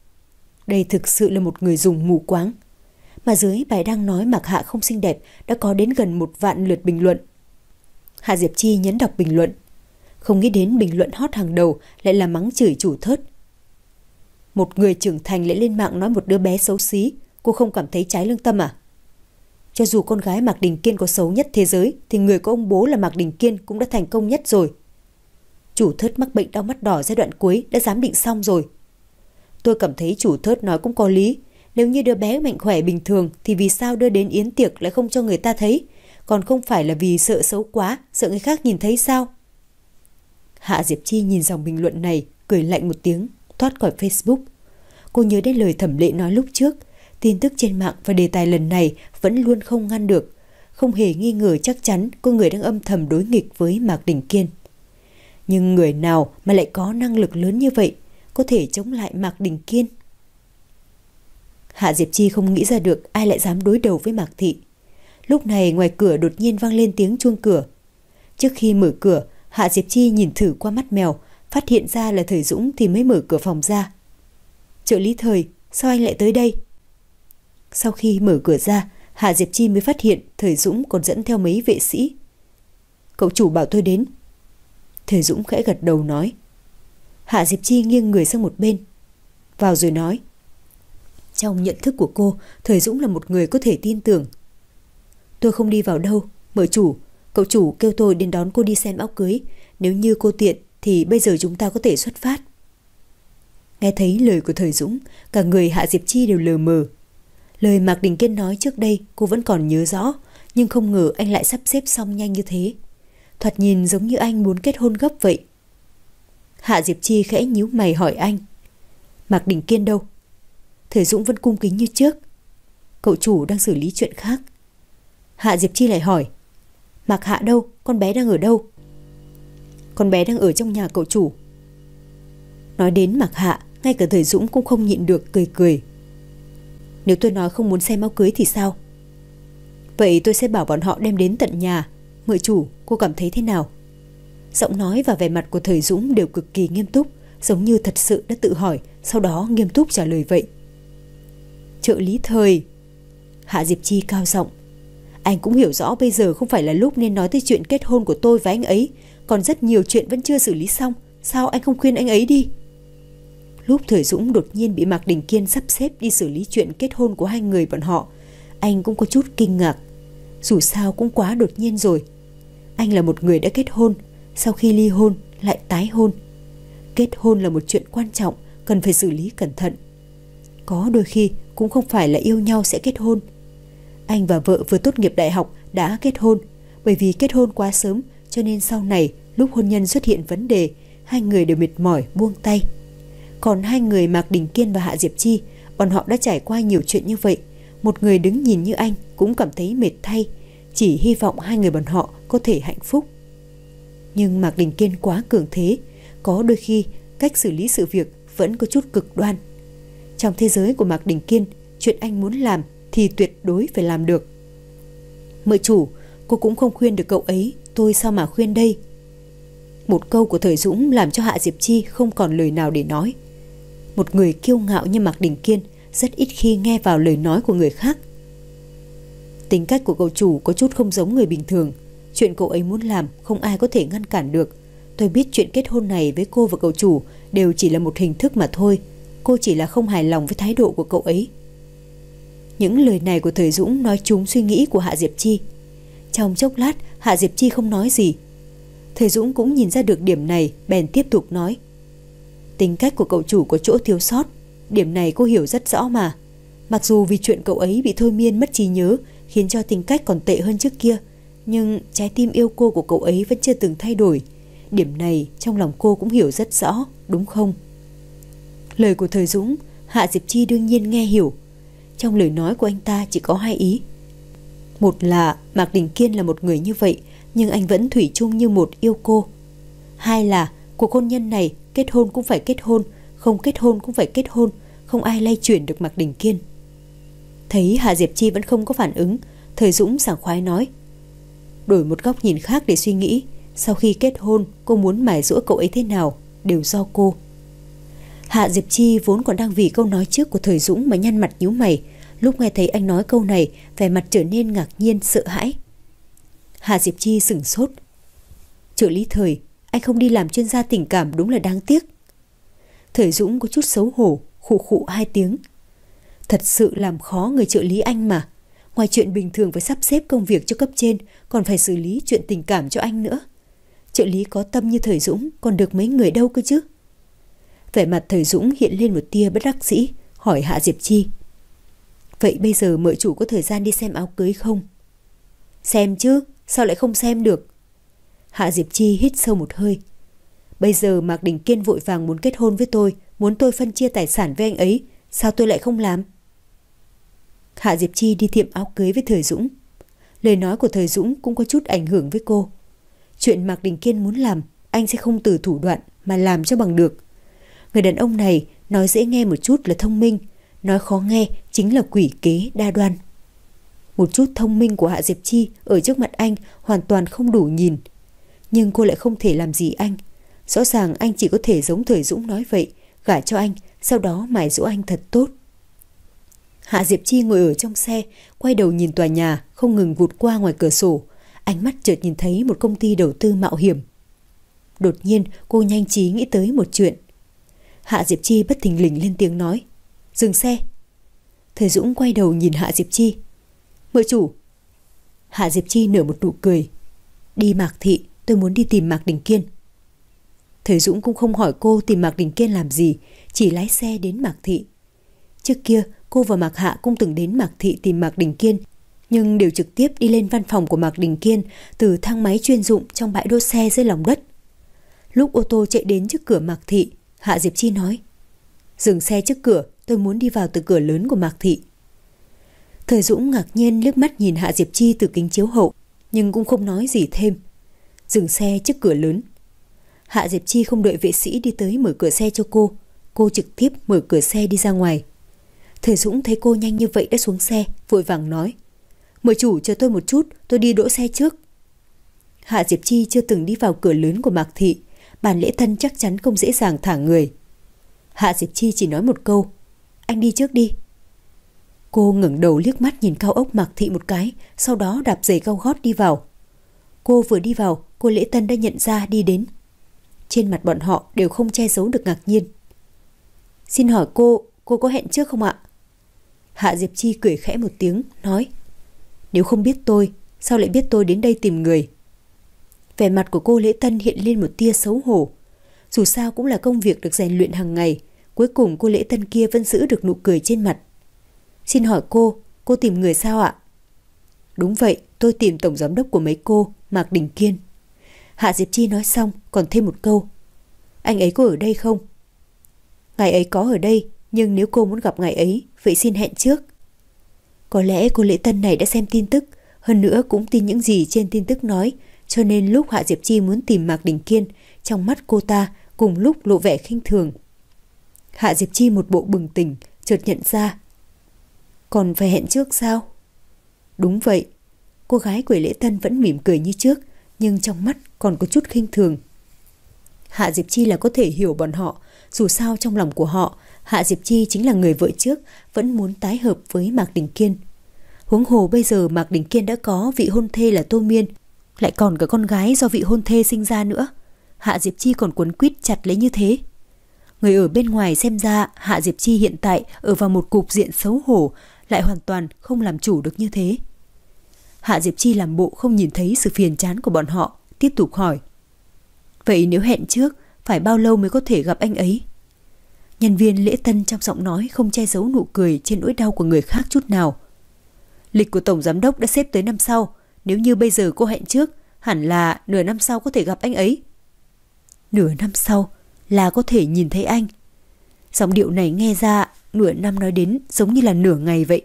Đây thực sự là một người dùng mù quáng. Mà dưới bài đăng nói Mạc Hạ không xinh đẹp đã có đến gần một vạn lượt bình luận. Hạ Diệp Chi nhấn đọc bình luận. Không nghĩ đến bình luận hot hàng đầu lại là mắng chửi chủ thớt. Một người trưởng thành lại lên mạng nói một đứa bé xấu xí, cô không cảm thấy trái lương tâm à? Cho dù con gái Mạc Đình Kiên có xấu nhất thế giới thì người có ông bố là Mạc Đình Kiên cũng đã thành công nhất rồi. Chủ thớt mắc bệnh đau mắt đỏ giai đoạn cuối đã giám định xong rồi. Tôi cảm thấy chủ thớt nói cũng có lý. Nếu như đứa bé mạnh khỏe bình thường thì vì sao đưa đến yến tiệc lại không cho người ta thấy? Còn không phải là vì sợ xấu quá, sợ người khác nhìn thấy sao? Hạ Diệp Chi nhìn dòng bình luận này, cười lạnh một tiếng, thoát khỏi Facebook. Cô nhớ đến lời Thẩm Lệ nói lúc trước, tin tức trên mạng và đề tài lần này vẫn luôn không ngăn được. Không hề nghi ngờ chắc chắn có người đang âm thầm đối nghịch với Mạc Đình Kiên. Nhưng người nào mà lại có năng lực lớn như vậy, có thể chống lại Mạc Đình Kiên? Hạ Diệp Chi không nghĩ ra được ai lại dám đối đầu với Mạc Thị. Lúc này ngoài cửa đột nhiên vang lên tiếng chuông cửa. Trước khi mở cửa, Hạ Diệp Chi nhìn thử qua mắt mèo, phát hiện ra là Thời Dũng thì mới mở cửa phòng ra. Trợ lý Thời, sao anh lại tới đây? Sau khi mở cửa ra, Hạ Diệp Chi mới phát hiện Thời Dũng còn dẫn theo mấy vệ sĩ. Cậu chủ bảo tôi đến. Thời Dũng khẽ gật đầu nói. Hạ Diệp Chi nghiêng người sang một bên, vào rồi nói. Trong nhận thức của cô, Thời Dũng là một người có thể tin tưởng. Tôi không đi vào đâu, mở chủ, cậu chủ kêu tôi đến đón cô đi xem áo cưới. Nếu như cô tiện thì bây giờ chúng ta có thể xuất phát. Nghe thấy lời của Thời Dũng, cả người Hạ Diệp Chi đều lờ mờ. Lời Mạc Đình Kiên nói trước đây cô vẫn còn nhớ rõ, nhưng không ngờ anh lại sắp xếp xong nhanh như thế. Thoạt nhìn giống như anh muốn kết hôn gấp vậy. Hạ Diệp Chi khẽ nhíu mày hỏi anh. Mạc Đình Kiên đâu? Thời Dũng vẫn cung kính như trước. Cậu chủ đang xử lý chuyện khác. Hạ Diệp Chi lại hỏi. Mạc Hạ đâu? Con bé đang ở đâu? Con bé đang ở trong nhà cậu chủ. Nói đến Mạc Hạ, ngay cả Thời Dũng cũng không nhịn được cười cười. Nếu tôi nói không muốn xem áo cưới thì sao? Vậy tôi sẽ bảo bọn họ đem đến tận nhà. Mợ chủ, cô cảm thấy thế nào? Giọng nói và vẻ mặt của Thời Dũng đều cực kỳ nghiêm túc, giống như thật sự đã tự hỏi, sau đó nghiêm túc trả lời vậy. Trợ lý Thời. Hạ Diệp Chi cao giọng. Anh cũng hiểu rõ bây giờ không phải là lúc nên nói tới chuyện kết hôn của tôi và anh ấy. Còn rất nhiều chuyện vẫn chưa xử lý xong. Sao anh không khuyên anh ấy đi? Lúc Thời Dũng đột nhiên bị Mạc Đình Kiên sắp xếp đi xử lý chuyện kết hôn của hai người bọn họ, anh cũng có chút kinh ngạc. Dù sao cũng quá đột nhiên rồi. Anh là một người đã kết hôn, sau khi ly hôn lại tái hôn. Kết hôn là một chuyện quan trọng, cần phải xử lý cẩn thận. Có đôi khi cũng không phải là yêu nhau sẽ kết hôn. Anh và vợ vừa tốt nghiệp đại học đã kết hôn. Bởi vì kết hôn quá sớm cho nên sau này lúc hôn nhân xuất hiện vấn đề, hai người đều mệt mỏi buông tay. Còn hai người Mạc Đình Kiên và Hạ Diệp Chi, bọn họ đã trải qua nhiều chuyện như vậy. Một người đứng nhìn như anh cũng cảm thấy mệt thay, chỉ hy vọng hai người bọn họ có thể hạnh phúc. Nhưng Mạc Đình Kiên quá cường thế, có đôi khi cách xử lý sự việc vẫn có chút cực đoan. Trong thế giới của Mạc Đình Kiên, chuyện anh muốn làm thì tuyệt đối phải làm được. Mợ chủ, cô cũng không khuyên được cậu ấy, tôi sao mà khuyên đây? Một câu của Thời Dũng làm cho Hạ Diệp Chi không còn lời nào để nói. Một người kiêu ngạo như Mạc Đình Kiên rất ít khi nghe vào lời nói của người khác. Tính cách của cậu chủ có chút không giống người bình thường. Chuyện cậu ấy muốn làm không ai có thể ngăn cản được. Tôi biết chuyện kết hôn này với cô và cậu chủ đều chỉ là một hình thức mà thôi. Cô chỉ là không hài lòng với thái độ của cậu ấy. Những lời này của Thời Dũng nói trúng suy nghĩ của Hạ Diệp Chi. Trong chốc lát Hạ Diệp Chi không nói gì. Thời Dũng cũng nhìn ra được điểm này, bèn tiếp tục nói. Tính cách của cậu chủ có chỗ thiếu sót, điểm này cô hiểu rất rõ mà. Mặc dù vì chuyện cậu ấy bị thôi miên mất trí nhớ khiến cho tính cách còn tệ hơn trước kia, nhưng trái tim yêu cô của cậu ấy vẫn chưa từng thay đổi. Điểm này trong lòng cô cũng hiểu rất rõ, đúng không? Lời của Thời Dũng, Hạ Diệp Chi đương nhiên nghe hiểu. Trong lời nói của anh ta chỉ có hai ý. Một là Mạc Đình Kiên là một người như vậy, nhưng anh vẫn thủy chung như một yêu cô. Hai là cuộc hôn nhân này kết hôn cũng phải kết hôn, không kết hôn cũng phải kết hôn, không ai lay chuyển được Mạc Đình Kiên. Thấy Hạ Diệp Chi vẫn không có phản ứng, Thời Dũng sảng khoái nói. Đổi một góc nhìn khác để suy nghĩ, sau khi kết hôn cô muốn mài giũa cậu ấy thế nào đều do cô. Hạ Diệp Chi vốn còn đang vì câu nói trước của Thời Dũng mà nhăn mặt nhíu mày. Lúc nghe thấy anh nói câu này, vẻ mặt trở nên ngạc nhiên, sợ hãi. Hạ Diệp Chi sửng sốt. Trợ lý Thời, anh không đi làm chuyên gia tình cảm đúng là đáng tiếc. Thời Dũng có chút xấu hổ, khụ khụ hai tiếng. Thật sự làm khó người trợ lý anh mà. Ngoài chuyện bình thường phải sắp xếp công việc cho cấp trên, còn phải xử lý chuyện tình cảm cho anh nữa. Trợ lý có tâm như Thời Dũng còn được mấy người đâu cơ chứ. Vẻ mặt Thời Dũng hiện lên một tia bất đắc dĩ, hỏi Hạ Diệp Chi. Vậy bây giờ mợ chủ có thời gian đi xem áo cưới không? Xem chứ, sao lại không xem được? Hạ Diệp Chi hít sâu một hơi. Bây giờ Mạc Đình Kiên vội vàng muốn kết hôn với tôi, muốn tôi phân chia tài sản với anh ấy, sao tôi lại không làm? Hạ Diệp Chi đi tiệm áo cưới với Thời Dũng. Lời nói của Thời Dũng cũng có chút ảnh hưởng với cô. Chuyện Mạc Đình Kiên muốn làm, anh sẽ không từ thủ đoạn mà làm cho bằng được. Người đàn ông này nói dễ nghe một chút là thông minh, nói khó nghe chính là quỷ kế đa đoan. Một chút thông minh của Hạ Diệp Chi ở trước mặt anh hoàn toàn không đủ nhìn. Nhưng cô lại không thể làm gì anh. Rõ ràng anh chỉ có thể giống Thời Dũng nói vậy, gả cho anh, sau đó mài giũa anh thật tốt. Hạ Diệp Chi ngồi ở trong xe, quay đầu nhìn tòa nhà, không ngừng vụt qua ngoài cửa sổ. Ánh mắt chợt nhìn thấy một công ty đầu tư mạo hiểm. Đột nhiên cô nhanh trí nghĩ tới một chuyện. Hạ Diệp Chi bất thình lình lên tiếng nói. Dừng xe. Thời Dũng quay đầu nhìn Hạ Diệp Chi. Mợ chủ. Hạ Diệp Chi nở một nụ cười. Đi Mạc Thị, tôi muốn đi tìm Mạc Đình Kiên. Thời Dũng cũng không hỏi cô tìm Mạc Đình Kiên làm gì, chỉ lái xe đến Mạc Thị. Trước kia cô và Mạc Hạ cũng từng đến Mạc Thị tìm Mạc Đình Kiên, nhưng đều trực tiếp đi lên văn phòng của Mạc Đình Kiên từ thang máy chuyên dụng trong bãi đỗ xe dưới lòng đất. Lúc ô tô chạy đến trước cửa Mạc Thị, Hạ Diệp Chi nói. Dừng xe trước cửa, tôi muốn đi vào từ cửa lớn của Mạc Thị. Thời Dũng ngạc nhiên liếc mắt nhìn Hạ Diệp Chi từ kính chiếu hậu, nhưng cũng không nói gì thêm. Dừng xe trước cửa lớn. Hạ Diệp Chi không đợi vệ sĩ đi tới mở cửa xe cho cô, cô trực tiếp mở cửa xe đi ra ngoài. Thời Dũng thấy cô nhanh như vậy đã xuống xe, vội vàng nói. Mời chủ chờ tôi một chút, tôi đi đỗ xe trước. Hạ Diệp Chi chưa từng đi vào cửa lớn của Mạc Thị, bàn lễ tân chắc chắn không dễ dàng thả người. Hạ Diệp Chi chỉ nói một câu. Anh đi trước đi. Cô ngẩng đầu liếc mắt nhìn cao ốc Mạc Thị một cái, sau đó đạp giày cao gót đi vào. Cô vừa đi vào, cô lễ tân đã nhận ra đi đến. Trên mặt bọn họ đều không che giấu được ngạc nhiên. Xin hỏi cô, cô có hẹn trước không ạ? Hạ Diệp Chi cười khẽ một tiếng, nói. Nếu không biết tôi, sao lại biết tôi đến đây tìm người? Vẻ mặt của cô lễ tân hiện lên một tia xấu hổ. Dù sao cũng là công việc được rèn luyện hàng ngày, cuối cùng cô lễ tân kia vẫn giữ được nụ cười trên mặt. Xin hỏi cô, cô tìm người sao ạ? Đúng vậy, tôi tìm tổng giám đốc của mấy cô, Mạc Đình Kiên. Hạ Diệp Chi nói xong còn thêm một câu. Anh ấy có ở đây không? Ngài ấy có ở đây, nhưng nếu cô muốn gặp ngài ấy, vậy xin hẹn trước. Có lẽ cô lễ tân này đã xem tin tức, hơn nữa cũng tin những gì trên tin tức nói, cho nên lúc Hạ Diệp Chi muốn tìm Mạc Đình Kiên, trong mắt cô ta cùng lúc lộ vẻ khinh thường. Hạ Diệp Chi một bộ bừng tỉnh, chợt nhận ra. Còn phải hẹn trước sao? Đúng vậy. cô gái của Lễ Tân vẫn mỉm cười như trước, nhưng trong mắt còn có chút khinh thường. Hạ Diệp Chi là có thể hiểu bọn họ, dù sao trong lòng của họ, Hạ Diệp Chi chính là người vợ trước, vẫn muốn tái hợp với Mạc Đình Kiên. Huống hồ bây giờ Mạc Đình Kiên đã có vị hôn thê là Tô Miên, lại còn cả con gái do vị hôn thê sinh ra nữa. Hạ Diệp Chi còn quấn quýt chặt lấy như thế. Người ở bên ngoài xem ra Hạ Diệp Chi hiện tại ở vào một cục diện xấu hổ, lại hoàn toàn không làm chủ được như thế. Hạ Diệp Chi làm bộ không nhìn thấy sự phiền chán của bọn họ, tiếp tục hỏi. Vậy nếu hẹn trước, phải bao lâu mới có thể gặp anh ấy? Nhân viên Lễ Tân trong giọng nói không che giấu nụ cười trên nỗi đau của người khác chút nào. Lịch của Tổng Giám Đốc đã xếp tới năm sau, nếu như bây giờ cô hẹn trước, hẳn là nửa năm sau có thể gặp anh ấy. Nửa năm sau là có thể nhìn thấy anh. Giọng điệu này nghe ra nửa năm nói đến giống như là nửa ngày vậy.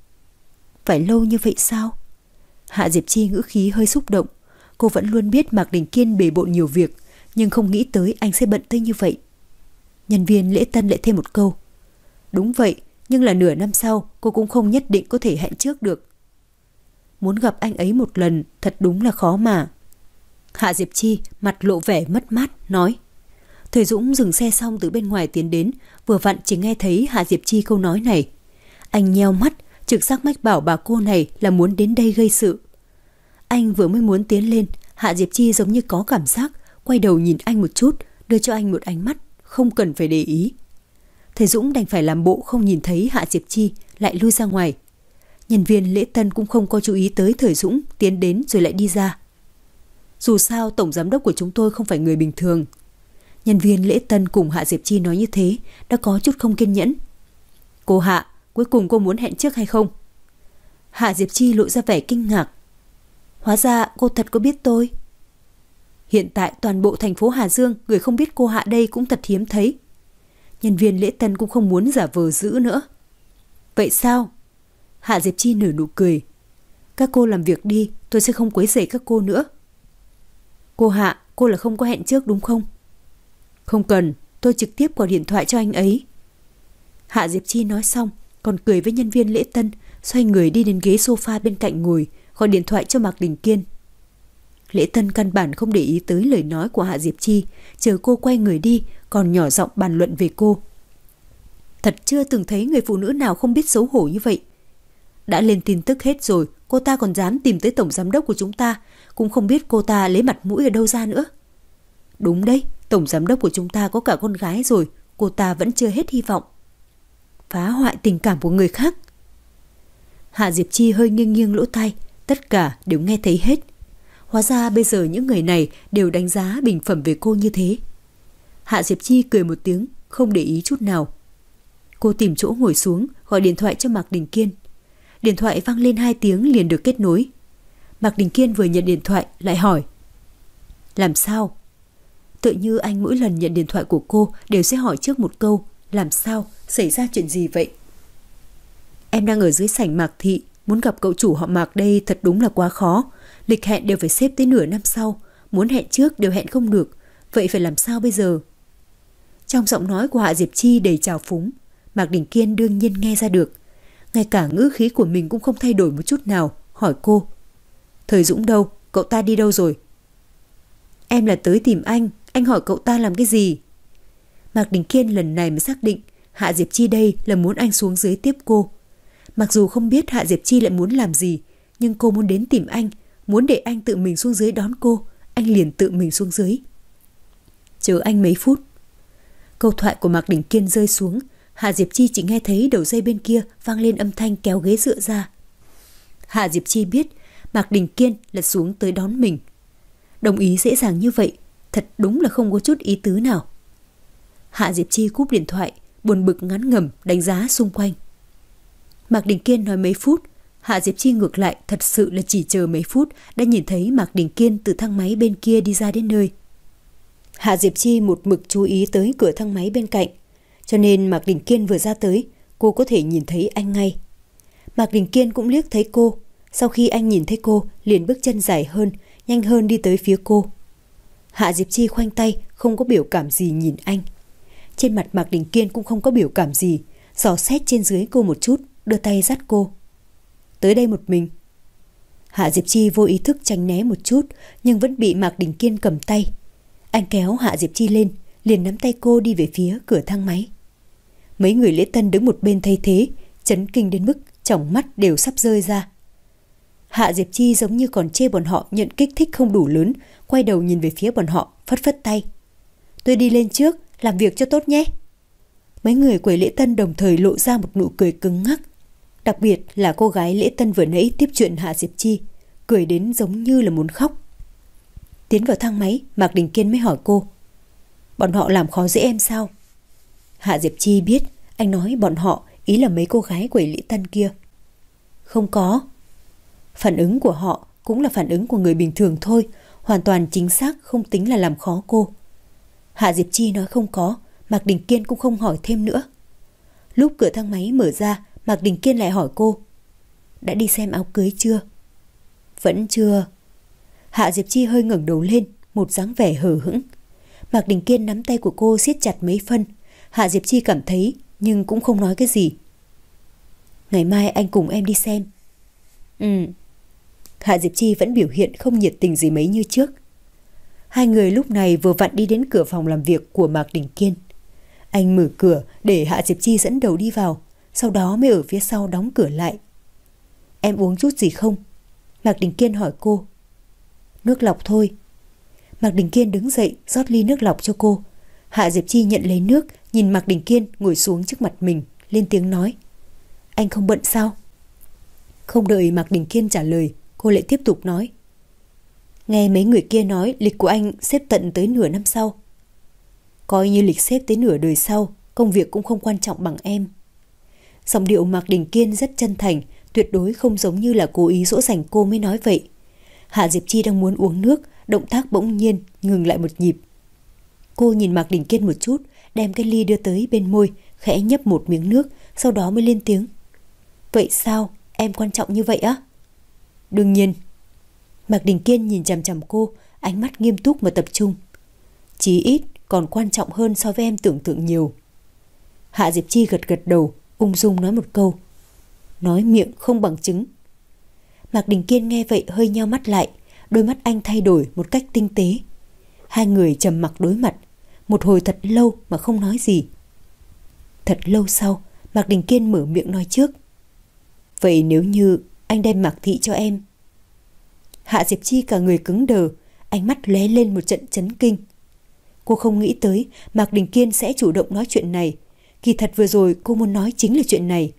Phải lâu như vậy sao? Hạ Diệp Chi ngữ khí hơi xúc động. Cô vẫn luôn biết Mạc Đình Kiên bề bộn nhiều việc, nhưng không nghĩ tới anh sẽ bận tới như vậy. Nhân viên Lễ Tân lại thêm một câu. Đúng vậy, nhưng là nửa năm sau cô cũng không nhất định có thể hẹn trước được. Muốn gặp anh ấy một lần thật đúng là khó mà. Hạ Diệp Chi mặt lộ vẻ mất mát nói. Thời Dũng dừng xe xong từ bên ngoài tiến đến, vừa vặn chỉ nghe thấy Hạ Diệp Chi câu nói này. Anh nheo mắt, trực giác mách bảo bà cô này là muốn đến đây gây sự. Anh vừa mới muốn tiến lên, Hạ Diệp Chi giống như có cảm giác, quay đầu nhìn anh một chút, đưa cho anh một ánh mắt, không cần phải để ý. Thầy Dũng đành phải làm bộ không nhìn thấy Hạ Diệp Chi, lại lui ra ngoài. Nhân viên Lễ Tân cũng không có chú ý tới Thời Dũng tiến đến rồi lại đi ra. Dù sao Tổng Giám Đốc của chúng tôi không phải người bình thường. Nhân viên Lễ Tân cùng Hạ Diệp Chi nói như thế đã có chút không kiên nhẫn. Cô Hạ, cuối cùng cô muốn hẹn trước hay không? Hạ Diệp Chi lộ ra vẻ kinh ngạc. Hóa ra cô thật có biết tôi. Hiện tại toàn bộ thành phố Hà Dương, người không biết cô Hạ đây cũng thật hiếm thấy. Nhân viên Lễ Tân cũng không muốn giả vờ giữ nữa. Vậy sao? Hạ Diệp Chi nở nụ cười. Các cô làm việc đi, tôi sẽ không quấy rầy các cô nữa. Cô Hạ, cô là không có hẹn trước đúng không? Không cần, tôi trực tiếp gọi điện thoại cho anh ấy. Hạ Diệp Chi nói xong, còn cười với nhân viên Lễ Tân, xoay người đi đến ghế sofa bên cạnh ngồi, gọi điện thoại cho Mạc Đình Kiên. Lễ Tân căn bản không để ý tới lời nói của Hạ Diệp Chi, chờ cô quay người đi, còn nhỏ giọng bàn luận về cô. Thật chưa từng thấy người phụ nữ nào không biết xấu hổ như vậy. Đã lên tin tức hết rồi, cô ta còn dám tìm tới Tổng Giám Đốc của chúng ta, cũng không biết cô ta lấy mặt mũi ở đâu ra nữa. Đúng đấy, Tổng Giám Đốc của chúng ta có cả con gái rồi, cô ta vẫn chưa hết hy vọng. Phá hoại tình cảm của người khác. Hạ Diệp Chi hơi nghiêng nghiêng lỗ tai, tất cả đều nghe thấy hết. Hóa ra bây giờ những người này đều đánh giá bình phẩm về cô như thế. Hạ Diệp Chi cười một tiếng, không để ý chút nào. Cô tìm chỗ ngồi xuống, gọi điện thoại cho Mạc Đình Kiên. Điện thoại vang lên hai tiếng liền được kết nối. Mạc Đình Kiên vừa nhận điện thoại lại hỏi. Làm sao? Tự như anh mỗi lần nhận điện thoại của cô đều sẽ hỏi trước một câu. Làm sao? Xảy ra chuyện gì vậy? Em đang ở dưới sảnh Mạc Thị, muốn gặp cậu chủ họ Mạc đây thật đúng là quá khó. Lịch hẹn đều phải xếp tới nửa năm sau, muốn hẹn trước đều hẹn không được. Vậy phải làm sao bây giờ? Trong giọng nói của Hạ Diệp Chi đầy trào phúng, Mạc Đình Kiên đương nhiên nghe ra được. Ngay cả ngữ khí của mình cũng không thay đổi một chút nào, hỏi cô. Thời Dũng đâu? Cậu ta đi đâu rồi? Em là tới tìm anh, anh hỏi cậu ta làm cái gì? Mạc Đình Kiên lần này mới xác định Hạ Diệp Chi đây là muốn anh xuống dưới tiếp cô. Mặc dù không biết Hạ Diệp Chi lại muốn làm gì, nhưng cô muốn đến tìm anh, muốn để anh tự mình xuống dưới đón cô, anh liền tự mình xuống dưới. Chờ anh mấy phút. Câu thoại của Mạc Đình Kiên rơi xuống, Hạ Diệp Chi chỉ nghe thấy đầu dây bên kia vang lên âm thanh kéo ghế dựa ra. Hạ Diệp Chi biết Mạc Đình Kiên là xuống tới đón mình. Đồng ý dễ dàng như vậy, thật đúng là không có chút ý tứ nào. Hạ Diệp Chi cúp điện thoại, buồn bực ngán ngẩm đánh giá xung quanh. Mạc Đình Kiên nói mấy phút, Hạ Diệp Chi ngược lại thật sự là chỉ chờ mấy phút đã nhìn thấy Mạc Đình Kiên từ thang máy bên kia đi ra đến nơi. Hạ Diệp Chi một mực chú ý tới cửa thang máy bên cạnh, cho nên Mạc Đình Kiên vừa ra tới, cô có thể nhìn thấy anh ngay. Mạc Đình Kiên cũng liếc thấy cô, sau khi anh nhìn thấy cô liền bước chân dài hơn, nhanh hơn đi tới phía cô. Hạ Diệp Chi khoanh tay, không có biểu cảm gì nhìn anh. Trên mặt Mạc Đình Kiên cũng không có biểu cảm gì, dò xét trên dưới cô một chút, đưa tay dắt cô. Tới đây một mình. Hạ Diệp Chi vô ý thức tránh né một chút, nhưng vẫn bị Mạc Đình Kiên cầm tay. Anh kéo Hạ Diệp Chi lên, liền nắm tay cô đi về phía cửa thang máy. Mấy người lễ tân đứng một bên thay thế, chấn kinh đến mức tròng mắt đều sắp rơi ra. Hạ Diệp Chi giống như còn chê bọn họ nhận kích thích không đủ lớn, quay đầu nhìn về phía bọn họ, phất phất tay. Tôi đi lên trước, làm việc cho tốt nhé. Mấy người quầy lễ tân đồng thời lộ ra một nụ cười cứng ngắc. Đặc biệt là cô gái lễ tân vừa nãy tiếp chuyện Hạ Diệp Chi, cười đến giống như là muốn khóc. Tiến vào thang máy, Mạc Đình Kiên mới hỏi cô. Bọn họ làm khó dễ em sao? Hạ Diệp Chi biết anh nói bọn họ ý là mấy cô gái quầy lễ tân kia. Không có. Phản ứng của họ cũng là phản ứng của người bình thường thôi, hoàn toàn chính xác, không tính là làm khó cô. Hạ Diệp Chi nói không có, Mạc Đình Kiên cũng không hỏi thêm nữa. Lúc cửa thang máy mở ra, Mạc Đình Kiên lại hỏi cô. Đã đi xem áo cưới chưa? Vẫn chưa. Hạ Diệp Chi hơi ngẩng đầu lên, một dáng vẻ hờ hững. Mạc Đình Kiên nắm tay của cô siết chặt mấy phân. Hạ Diệp Chi cảm thấy, nhưng cũng không nói cái gì. Ngày mai anh cùng em đi xem. Ừ. Hạ Diệp Chi vẫn biểu hiện không nhiệt tình gì mấy như trước. Hai người lúc này vừa vặn đi đến cửa phòng làm việc của Mạc Đình Kiên. Anh mở cửa để Hạ Diệp Chi dẫn đầu đi vào, sau đó mới ở phía sau đóng cửa lại. Em uống chút gì không? Mạc Đình Kiên hỏi cô. Nước lọc thôi. Mạc Đình Kiên đứng dậy rót ly nước lọc cho cô. Hạ Diệp Chi nhận lấy nước, nhìn Mạc Đình Kiên ngồi xuống trước mặt mình, lên tiếng nói. Anh không bận sao? Không đợi Mạc Đình Kiên trả lời, cô lại tiếp tục nói. Nghe mấy người kia nói lịch của anh xếp tận tới nửa năm sau. Coi như lịch xếp tới nửa đời sau, công việc cũng không quan trọng bằng em. Giọng điệu Mạc Đình Kiên rất chân thành, tuyệt đối không giống như là cố ý dỗ dành cô mới nói vậy. Hạ Diệp Chi đang muốn uống nước, động tác bỗng nhiên ngừng lại một nhịp. Cô nhìn Mạc Đình Kiên một chút, đem cái ly đưa tới bên môi, khẽ nhấp một miếng nước, sau đó mới lên tiếng. Vậy sao? Em quan trọng như vậy á? Đương nhiên. Mạc Đình Kiên nhìn chằm chằm cô, ánh mắt nghiêm túc và tập trung. Chí ít còn quan trọng hơn so với em tưởng tượng nhiều. Hạ Diệp Chi gật gật đầu, ung dung nói một câu. Nói miệng không bằng chứng. Mạc Đình Kiên nghe vậy hơi nheo mắt lại, đôi mắt anh thay đổi một cách tinh tế. Hai người trầm mặc đối mặt, một hồi thật lâu mà không nói gì. Thật lâu sau, Mạc Đình Kiên mở miệng nói trước. Vậy nếu như anh đem Mạc Thị cho em? Hạ Diệp Chi cả người cứng đờ, ánh mắt lóe lên một trận chấn kinh. Cô không nghĩ tới Mạc Đình Kiên sẽ chủ động nói chuyện này. Kỳ thật vừa rồi cô muốn nói chính là chuyện này.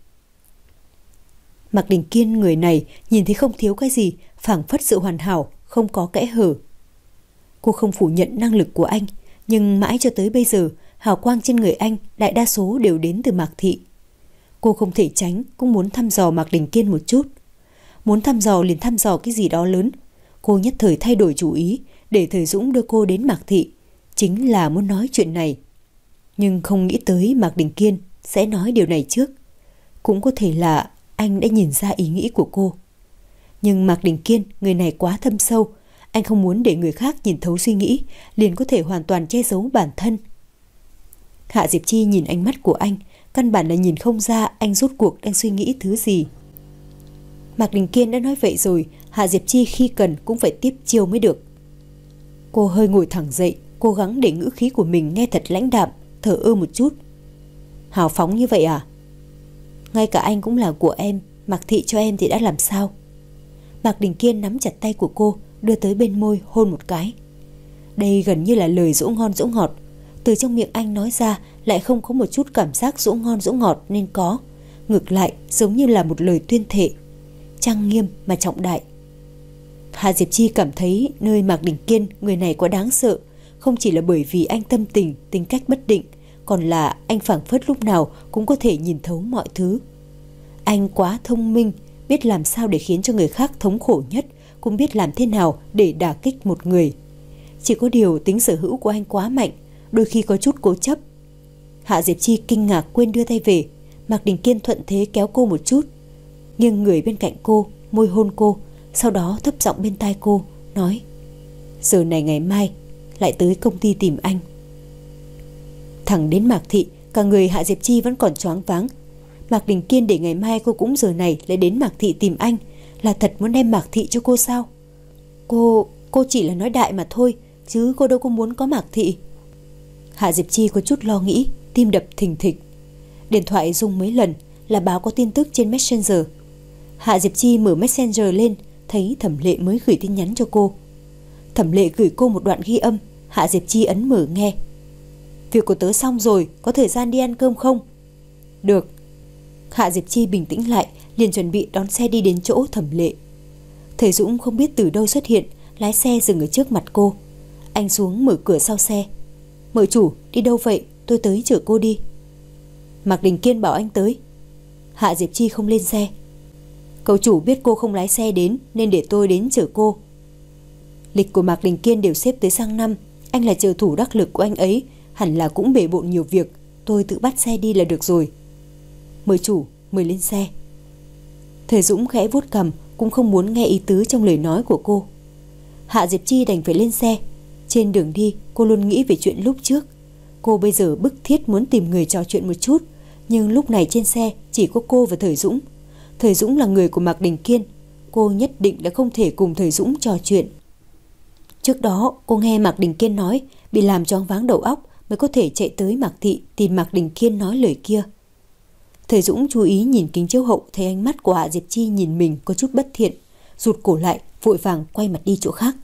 Mạc Đình Kiên người này nhìn thấy không thiếu cái gì, phảng phất sự hoàn hảo, không có kẽ hở. Cô không phủ nhận năng lực của anh, nhưng mãi cho tới bây giờ, hào quang trên người anh đại đa số đều đến từ Mạc Thị. Cô không thể tránh, cũng muốn thăm dò Mạc Đình Kiên một chút. Muốn thăm dò liền thăm dò cái gì đó lớn. Cô nhất thời thay đổi chủ ý, để Thời Dũng đưa cô đến Mạc Thị, chính là muốn nói chuyện này. Nhưng không nghĩ tới Mạc Đình Kiên sẽ nói điều này trước. Cũng có thể là anh đã nhìn ra ý nghĩ của cô. Nhưng Mạc Đình Kiên, người này quá thâm sâu, anh không muốn để người khác nhìn thấu suy nghĩ, liền có thể hoàn toàn che giấu bản thân. Hạ Diệp Chi nhìn ánh mắt của anh, căn bản là nhìn không ra anh rốt cuộc đang suy nghĩ thứ gì. Mạc Đình Kiên đã nói vậy rồi, Hạ Diệp Chi khi cần cũng phải tiếp chiêu mới được. Cô hơi ngồi thẳng dậy, cố gắng để ngữ khí của mình nghe thật lãnh đạm, thở ơ một chút. Hào phóng như vậy à? Ngay cả anh cũng là của em, Mạc Thị cho em thì đã làm sao? Mạc Đình Kiên nắm chặt tay của cô, đưa tới bên môi hôn một cái. Đây gần như là lời dỗ ngon dỗ ngọt. Từ trong miệng anh nói ra lại không có một chút cảm giác dỗ ngon dỗ ngọt nên có. Ngược lại giống như là một lời tuyên thệ, trang nghiêm mà trọng đại. Hạ Diệp Chi cảm thấy nơi Mạc Đình Kiên, người này quá đáng sợ. Không chỉ là bởi vì anh tâm tình, tính cách bất định, còn là anh phảng phất lúc nào cũng có thể nhìn thấu mọi thứ. Anh quá thông minh, biết làm sao để khiến cho người khác thống khổ nhất, cũng biết làm thế nào để đả kích một người. Chỉ có điều tính sở hữu của anh quá mạnh, đôi khi có chút cố chấp. Hạ Diệp Chi kinh ngạc quên đưa tay về. Mạc Đình Kiên thuận thế kéo cô một chút, nghiêng người bên cạnh cô, môi hôn cô, sau đó thấp giọng bên tai cô nói: giờ này ngày mai lại tới công ty tìm anh. Thẳng đến Mạc Thị, cả người Hạ Diệp Chi vẫn còn choáng váng. Mạc Đình Kiên để ngày mai cô cũng giờ này lại đến Mạc Thị tìm anh, là thật muốn đem Mạc Thị cho cô sao? Cô, cô chỉ là nói đại mà thôi, chứ cô đâu có muốn có Mạc Thị. Hạ Diệp Chi có chút lo nghĩ, tim đập thình thịch. Điện thoại rung mấy lần là báo có tin tức trên Messenger. Hạ Diệp Chi mở Messenger lên, thấy Thẩm Lệ mới gửi tin nhắn cho cô. Thẩm Lệ gửi cô một đoạn ghi âm. Hạ Diệp Chi ấn mở nghe. Việc của tớ xong rồi, có thời gian đi ăn cơm không? Được. Hạ Diệp Chi bình tĩnh lại, liền chuẩn bị đón xe đi đến chỗ Thẩm Lệ. Thầy Dũng không biết từ đâu xuất hiện, lái xe dừng ở trước mặt cô. Anh xuống mở cửa sau xe. Mợ chủ, đi đâu vậy? Tôi tới chở cô đi. Mạc Đình Kiên bảo anh tới. Hạ Diệp Chi không lên xe. Cậu chủ biết cô không lái xe đến nên để tôi đến chở cô. Lịch của Mạc Đình Kiên đều xếp tới sang năm. Anh là trợ thủ đắc lực của anh ấy, hẳn là cũng bể bộn nhiều việc. Tôi tự bắt xe đi là được rồi. Mời chủ, mời lên xe. Thầy Dũng khẽ vuốt cằm, cũng không muốn nghe ý tứ trong lời nói của cô. Hạ Diệp Chi đành phải lên xe. Trên đường đi cô luôn nghĩ về chuyện lúc trước. Cô bây giờ bức thiết muốn tìm người trò chuyện một chút. Nhưng lúc này trên xe chỉ có cô và Thầy Dũng. Thầy Dũng là người của Mạc Đình Kiên. Cô nhất định là không thể cùng Thầy Dũng trò chuyện. Trước đó cô nghe Mạc Đình Kiên nói bị làm choáng váng đầu óc mới có thể chạy tới Mạc Thị tìm Mạc Đình Kiên nói lời kia. Thầy Dũng chú ý nhìn kính chiếu hậu, thấy ánh mắt của Hạ Diệp Chi nhìn mình có chút bất thiện, rụt cổ lại, vội vàng quay mặt đi chỗ khác.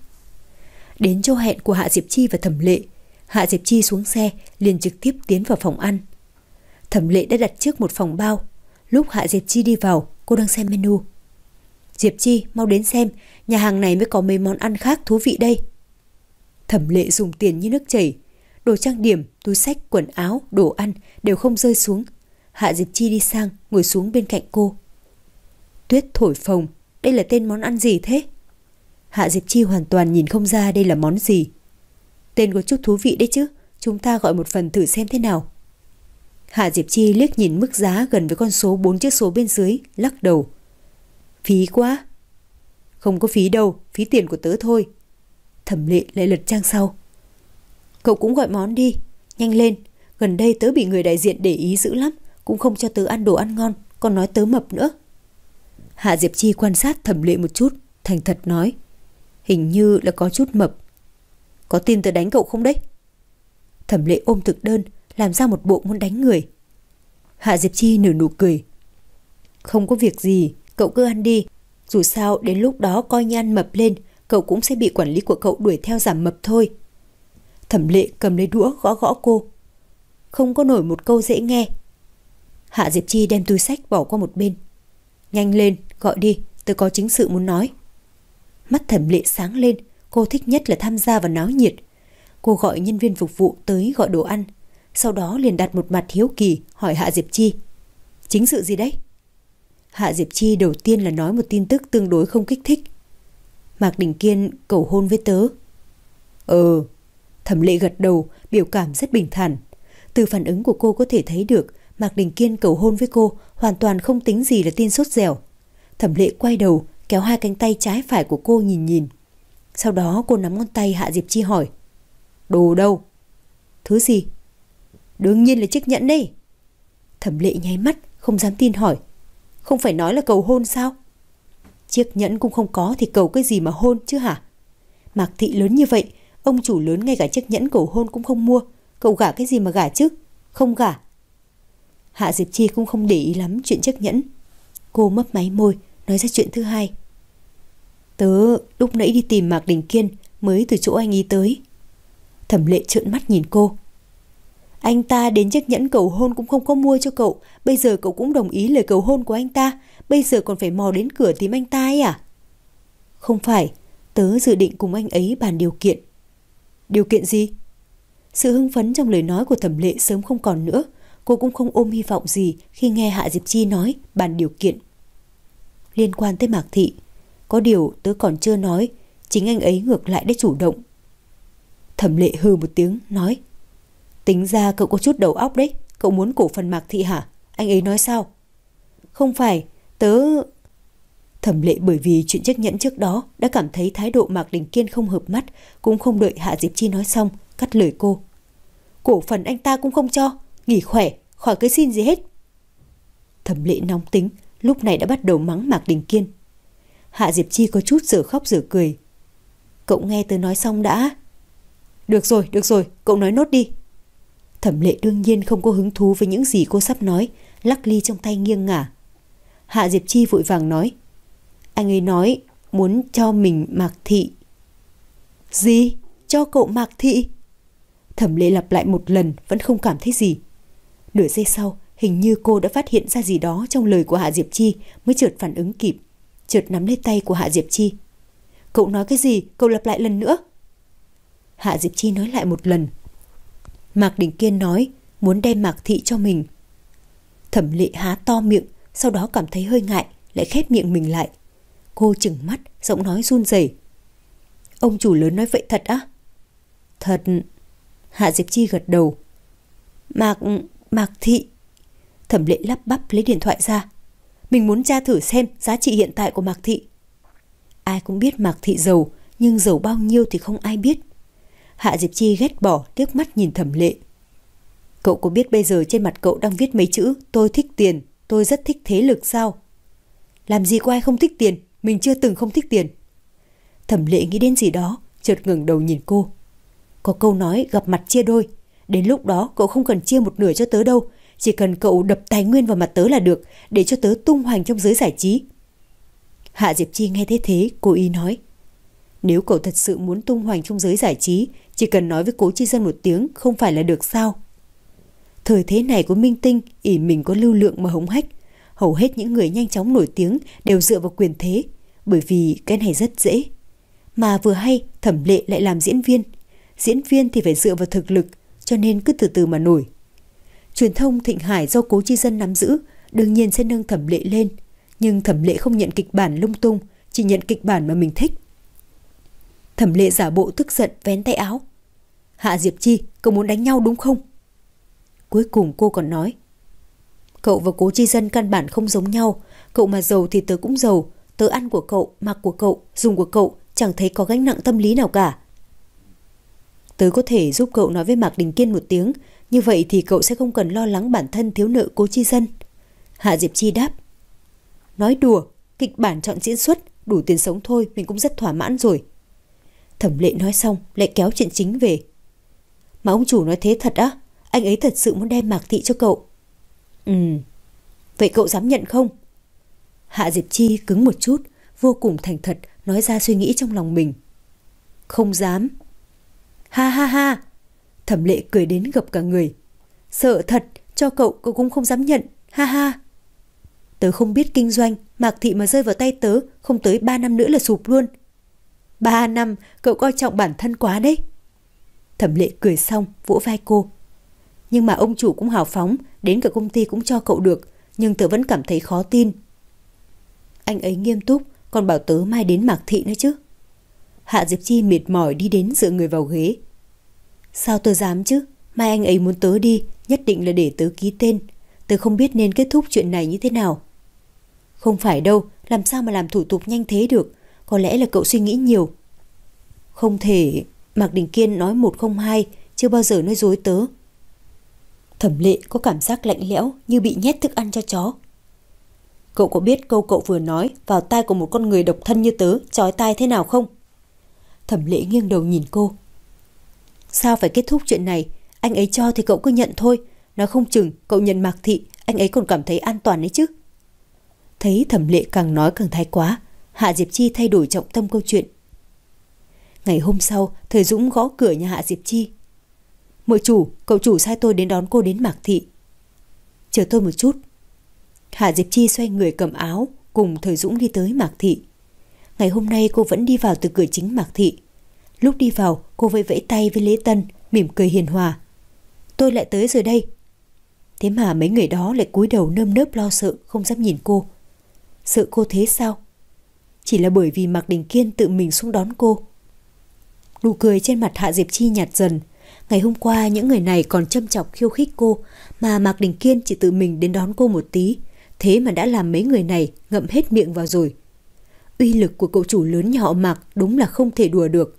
Đến chỗ hẹn của Hạ Diệp Chi và Thẩm Lệ, Hạ Diệp Chi xuống xe liền trực tiếp tiến vào phòng ăn. Thẩm Lệ đã đặt trước một phòng bao. Lúc Hạ Diệp Chi đi vào, cô đang xem menu. Diệp Chi, mau đến xem, nhà hàng này mới có mấy món ăn khác thú vị đây. Thẩm Lệ dùng tiền như nước chảy. Đồ trang điểm, túi xách, quần áo, đồ ăn đều không rơi xuống. Hạ Diệp Chi đi sang, ngồi xuống bên cạnh cô. Tuyết thổi phồng, đây là tên món ăn gì thế? Hạ Diệp Chi hoàn toàn nhìn không ra đây là món gì. Tên có chút thú vị đấy chứ, chúng ta gọi một phần thử xem thế nào. Hạ Diệp Chi liếc nhìn mức giá gần với con số bốn chữ số bên dưới, lắc đầu. Phí quá. Không có phí đâu, phí tiền của tớ thôi. Thẩm Lệ lại lật trang sau. Cậu cũng gọi món đi, nhanh lên. Gần đây tớ bị người đại diện để ý dữ lắm, cũng không cho tớ ăn đồ ăn ngon, còn nói tớ mập nữa. Hạ Diệp Chi quan sát Thẩm Lệ một chút, thành thật nói. Hình như là có chút mập. Có tin tớ đánh cậu không đấy? Thẩm Lệ ôm thực đơn, làm ra một bộ muốn đánh người. Hạ Diệp Chi nở nụ cười. Không có việc gì, cậu cứ ăn đi. Dù sao đến lúc đó coi như ăn mập lên, cậu cũng sẽ bị quản lý của cậu đuổi theo giảm mập thôi. Thẩm Lệ cầm lấy đũa gõ gõ cô. Không có nổi một câu dễ nghe. Hạ Diệp Chi đem túi xách bỏ qua một bên. Nhanh lên, gọi đi, tôi có chính sự muốn nói. Mắt Thẩm Lệ sáng lên, cô thích nhất là tham gia vào náo nhiệt. Cô gọi nhân viên phục vụ tới gọi đồ ăn, sau đó liền đặt một mặt hiếu kỳ hỏi Hạ Diệp Chi. Chính sự gì đấy? Hạ Diệp Chi đầu tiên là nói một tin tức tương đối không kích thích. Mạc Đình Kiên cầu hôn với tớ. Ờ. Thẩm Lệ gật đầu, biểu cảm rất bình thản. Từ phản ứng của cô có thể thấy được Mạc Đình Kiên cầu hôn với cô hoàn toàn không tính gì là tin sốt dẻo. Thẩm Lệ quay đầu kéo hai cánh tay trái phải của cô nhìn nhìn. Sau đó cô nắm ngón tay Hạ Diệp Chi hỏi. Đồ đâu? Thứ gì? Đương nhiên là chiếc nhẫn đấy. Thẩm Lệ nháy mắt, không dám tin hỏi. Không phải nói là cầu hôn sao? Chiếc nhẫn cũng không có thì cầu cái gì mà hôn chứ hả? Mạc Thị lớn như vậy, ông chủ lớn ngay cả chiếc nhẫn cầu hôn cũng không mua. Cậu gả cái gì mà gả chứ? Không gả. Hạ Diệp Chi cũng không để ý lắm chuyện chiếc nhẫn. Cô mấp máy môi, nói ra chuyện thứ hai. Tớ lúc nãy đi tìm Mạc Đình Kiên, mới từ chỗ anh ấy tới. Thẩm Lệ trợn mắt nhìn cô. Anh ta đến chiếc nhẫn cầu hôn cũng không có mua cho cậu. Bây giờ cậu cũng đồng ý lời cầu hôn của anh ta. Bây giờ còn phải mò đến cửa tìm anh ta ấy à? Không phải, tớ dự định cùng anh ấy bàn điều kiện. Điều kiện gì? Sự hưng phấn trong lời nói của Thẩm Lệ sớm không còn nữa. Cô cũng không ôm hy vọng gì khi nghe Hạ Diệp Chi nói bàn điều kiện. Liên quan tới Mạc Thị, có điều tớ còn chưa nói, chính anh ấy ngược lại đã chủ động. Thẩm Lệ hừ một tiếng nói. Tính ra cậu có chút đầu óc đấy. Cậu muốn cổ phần Mạc Thị hả? Anh ấy nói sao? Không phải, tớ... Thẩm Lệ bởi vì chuyện chiếc nhẫn trước đó đã cảm thấy thái độ Mạc Đình Kiên không hợp mắt, cũng không đợi Hạ Diệp Chi nói xong, cắt lời cô. Cổ phần anh ta cũng không cho, nghỉ khỏe, khỏi cái xin gì hết. Thẩm Lệ nóng tính, lúc này đã bắt đầu mắng Mạc Đình Kiên. Hạ Diệp Chi có chút dở khóc dở cười. Cậu nghe tớ nói xong đã. Được rồi, được rồi, cậu nói nốt đi. Thẩm Lệ đương nhiên không có hứng thú với những gì cô sắp nói, lắc ly trong tay nghiêng ngả. Hạ Diệp Chi vội vàng nói. Anh ấy nói muốn cho mình Mạc Thị. Gì? Cho cậu Mạc Thị? Thẩm Lệ lặp lại một lần vẫn không cảm thấy gì. Nửa giây sau, hình như cô đã phát hiện ra gì đó trong lời của Hạ Diệp Chi, mới chợt phản ứng kịp, chợt nắm lấy tay của Hạ Diệp Chi. Cậu nói cái gì? Cậu lặp lại lần nữa. Hạ Diệp Chi nói lại một lần. Mạc Đình Kiên nói muốn đem Mạc Thị cho mình. Thẩm Lệ há to miệng, sau đó cảm thấy hơi ngại, lại khép miệng mình lại. Cô trừng mắt, giọng nói run rẩy. Ông chủ lớn nói vậy thật á? Thật. Hạ Diệp Chi gật đầu. Mạc... Mạc Thị. Thẩm Lệ lắp bắp lấy điện thoại ra. Mình muốn tra thử xem giá trị hiện tại của Mạc Thị. Ai cũng biết Mạc Thị giàu, nhưng giàu bao nhiêu thì không ai biết. Hạ Diệp Chi ghét bỏ, liếc mắt nhìn Thẩm Lệ. Cậu có biết bây giờ trên mặt cậu đang viết mấy chữ tôi thích tiền, tôi rất thích thế lực sao? Làm gì có ai không thích tiền, mình chưa từng không thích tiền. Thẩm Lệ nghĩ đến gì đó, chợt ngẩng đầu nhìn cô. Có câu nói gặp mặt chia đôi. Đến lúc đó cậu không cần chia một nửa cho tớ đâu, chỉ cần cậu đập tài nguyên vào mặt tớ là được, để cho tớ tung hoành trong giới giải trí. Hạ Diệp Chi nghe thế thế, cố ý nói. Nếu cậu thật sự muốn tung hoành trong giới giải trí, chỉ cần nói với Cố Chi Dân một tiếng không phải là được sao? Thời thế này của minh tinh, ỷ mình có lưu lượng mà hống hách. Hầu hết những người nhanh chóng nổi tiếng đều dựa vào quyền thế, bởi vì cái này rất dễ. Mà vừa hay Thẩm Lệ lại làm diễn viên. Diễn viên thì phải dựa vào thực lực, cho nên cứ từ từ mà nổi. Truyền thông Thịnh Hải do Cố Chi Dân nắm giữ, đương nhiên sẽ nâng Thẩm Lệ lên. Nhưng Thẩm Lệ không nhận kịch bản lung tung, chỉ nhận kịch bản mà mình thích. Thẩm Lệ giả bộ tức giận vén tay áo. Hạ Diệp Chi, cậu muốn đánh nhau đúng không? Cuối cùng cô còn nói. Cậu và Cố Chi Dân căn bản không giống nhau. Cậu mà giàu thì tớ cũng giàu. Tớ ăn của cậu, mặc của cậu, dùng của cậu, chẳng thấy có gánh nặng tâm lý nào cả. Tớ có thể giúp cậu nói với Mạc Đình Kiên một tiếng, như vậy thì cậu sẽ không cần lo lắng bản thân thiếu nợ Cố Chi Dân. Hạ Diệp Chi đáp. Nói đùa, kịch bản chọn diễn xuất, đủ tiền sống thôi, mình cũng rất thỏa mãn rồi. Thẩm Lệ nói xong lại kéo chuyện chính về. Mà ông chủ nói thế thật á? Anh ấy thật sự muốn đem Mạc Thị cho cậu? Ừ. Vậy cậu dám nhận không? Hạ Diệp Chi cứng một chút, vô cùng thành thật nói ra suy nghĩ trong lòng mình. Không dám. Ha ha ha. Thẩm Lệ cười đến gập cả người. Sợ thật, cho cậu cậu cũng không dám nhận. Ha ha. Tớ không biết kinh doanh, Mạc Thị mà rơi vào tay tớ, không tới ba năm nữa là sụp luôn. Ba năm, cậu coi trọng bản thân quá đấy. Thẩm Lệ cười xong, vỗ vai cô. Nhưng mà ông chủ cũng hào phóng, đến cả công ty cũng cho cậu được, nhưng tớ vẫn cảm thấy khó tin. Anh ấy nghiêm túc, còn bảo tớ mai đến Mạc Thị nữa chứ. Hạ Diệp Chi mệt mỏi đi đến dựa người vào ghế. Sao tớ dám chứ, mai anh ấy muốn tớ đi, nhất định là để tớ ký tên. Tớ không biết nên kết thúc chuyện này như thế nào. Không phải đâu, làm sao mà làm thủ tục nhanh thế được. Có lẽ là cậu suy nghĩ nhiều. Không thể. Mạc Đình Kiên nói một không hai, chưa bao giờ nói dối tớ. Thẩm Lệ có cảm giác lạnh lẽo như bị nhét thức ăn cho chó. Cậu có biết câu cậu vừa nói vào tai của một con người độc thân như tớ chói tai thế nào không? Thẩm Lệ nghiêng đầu nhìn cô. Sao phải kết thúc chuyện này? Anh ấy cho thì cậu cứ nhận thôi. Nói không chừng cậu nhận Mạc Thị, anh ấy còn cảm thấy an toàn đấy chứ. Thấy Thẩm Lệ càng nói càng thái quá, Hạ Diệp Chi thay đổi trọng tâm câu chuyện. Ngày hôm sau, Thời Dũng gõ cửa nhà Hạ Diệp Chi. Mợ chủ, cậu chủ sai tôi đến đón cô đến Mạc Thị. Chờ tôi một chút. Hạ Diệp Chi xoay người cầm áo, cùng Thời Dũng đi tới Mạc Thị. Ngày hôm nay cô vẫn đi vào từ cửa chính Mạc Thị. Lúc đi vào, cô vẫy vẫy tay với Lễ Tân, mỉm cười hiền hòa. Tôi lại tới rồi đây. Thế mà mấy người đó lại cúi đầu nơm nớp lo sợ, không dám nhìn cô. Sợ cô thế sao? Chỉ là bởi vì Mạc Đình Kiên tự mình xuống đón cô. Nụ cười trên mặt Hạ Diệp Chi nhạt dần. Ngày hôm qua những người này còn châm chọc khiêu khích cô, mà Mạc Đình Kiên chỉ tự mình đến đón cô một tí, thế mà đã làm mấy người này ngậm hết miệng vào rồi. Uy lực của cậu chủ lớn nhà họ Mạc đúng là không thể đùa được.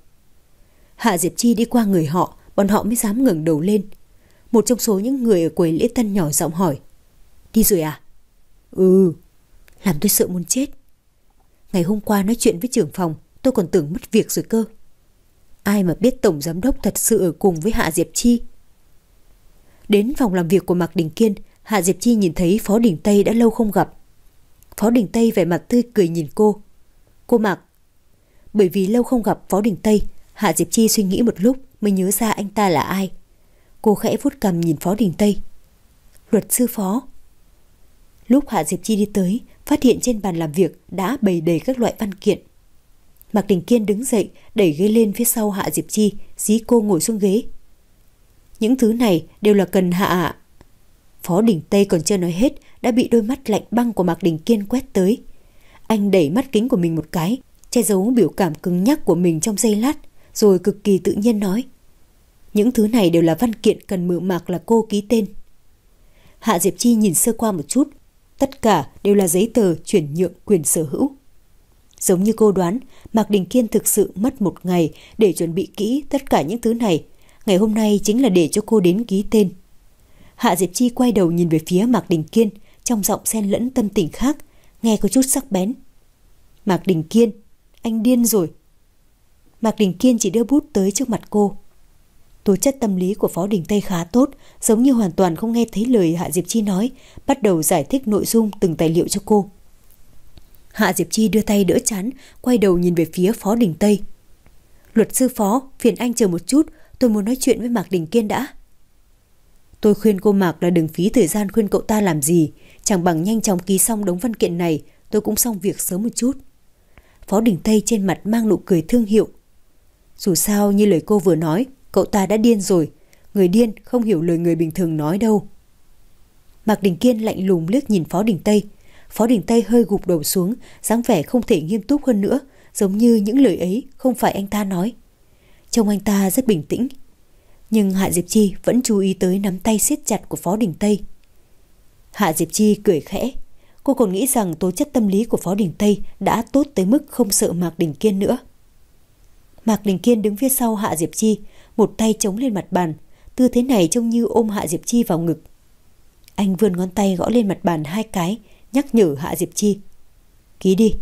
Hạ Diệp Chi đi qua người họ, bọn họ mới dám ngẩng đầu lên. Một trong số những người ở quầy lễ tân nhỏ giọng hỏi. Đi rồi à? Ừ. Làm tôi sợ muốn chết. Ngày hôm qua nói chuyện với trưởng phòng, tôi còn tưởng mất việc rồi cơ. Ai mà biết tổng giám đốc thật sự ở cùng với Hạ Diệp Chi. Đến phòng làm việc của Mạc Đình Kiên, Hạ Diệp Chi nhìn thấy Phó Đình Tây đã lâu không gặp. Phó Đình Tây vẻ mặt tươi cười nhìn cô. Cô Mạc. Bởi vì lâu không gặp Phó Đình Tây, Hạ Diệp Chi suy nghĩ một lúc mới nhớ ra anh ta là ai. Cô khẽ vuốt cằm nhìn Phó Đình Tây. Luật sư Phó. Lúc Hạ Diệp Chi đi tới, phát hiện trên bàn làm việc đã bày đầy các loại văn kiện. Mạc Đình Kiên đứng dậy, đẩy ghế lên phía sau Hạ Diệp Chi, dí cô ngồi xuống ghế. Những thứ này đều là cần Hạ ạ. Phó Đình Tây còn chưa nói hết đã bị đôi mắt lạnh băng của Mạc Đình Kiên quét tới. Anh đẩy mắt kính của mình một cái, che giấu biểu cảm cứng nhắc của mình trong giây lát, rồi cực kỳ tự nhiên nói. Những thứ này đều là văn kiện cần Mự Mạc là cô ký tên. Hạ Diệp Chi nhìn sơ qua một chút, tất cả đều là giấy tờ chuyển nhượng quyền sở hữu. Giống như cô đoán, Mạc Đình Kiên thực sự mất một ngày để chuẩn bị kỹ tất cả những thứ này. Ngày hôm nay chính là để cho cô đến ký tên. Hạ Diệp Chi quay đầu nhìn về phía Mạc Đình Kiên, trong giọng xen lẫn tâm tình khác, nghe có chút sắc bén. Mạc Đình Kiên, anh điên rồi. Mạc Đình Kiên chỉ đưa bút tới trước mặt cô. Tố chất tâm lý của Phó Đình Tây khá tốt, giống như hoàn toàn không nghe thấy lời Hạ Diệp Chi nói, bắt đầu giải thích nội dung từng tài liệu cho cô. Hạ Diệp Chi đưa tay đỡ trán, quay đầu nhìn về phía Phó Đình Tây. Luật sư Phó, phiền anh chờ một chút, tôi muốn nói chuyện với Mạc Đình Kiên đã. Tôi khuyên cô Mạc là đừng phí thời gian khuyên cậu ta làm gì, chẳng bằng nhanh chóng ký xong đống văn kiện này, tôi cũng xong việc sớm một chút. Phó Đình Tây trên mặt mang nụ cười thương hiệu. Dù sao như lời cô vừa nói, cậu ta đã điên rồi, người điên không hiểu lời người bình thường nói đâu. Mạc Đình Kiên lạnh lùng liếc nhìn Phó Đình Tây. Phó Đình Tây hơi gục đầu xuống, dáng vẻ không thể nghiêm túc hơn nữa, giống như những lời ấy không phải anh ta nói. Trông anh ta rất bình tĩnh. Nhưng Hạ Diệp Chi vẫn chú ý tới nắm tay siết chặt của Phó Đình Tây. Hạ Diệp Chi cười khẽ. Cô còn nghĩ rằng tố chất tâm lý của Phó Đình Tây đã tốt tới mức không sợ Mạc Đình Kiên nữa. Mạc Đình Kiên đứng phía sau Hạ Diệp Chi, một tay chống lên mặt bàn. Tư thế này trông như ôm Hạ Diệp Chi vào ngực. Anh vươn ngón tay gõ lên mặt bàn hai cái, nhắc nhở Hạ Diệp Chi. Ký đi.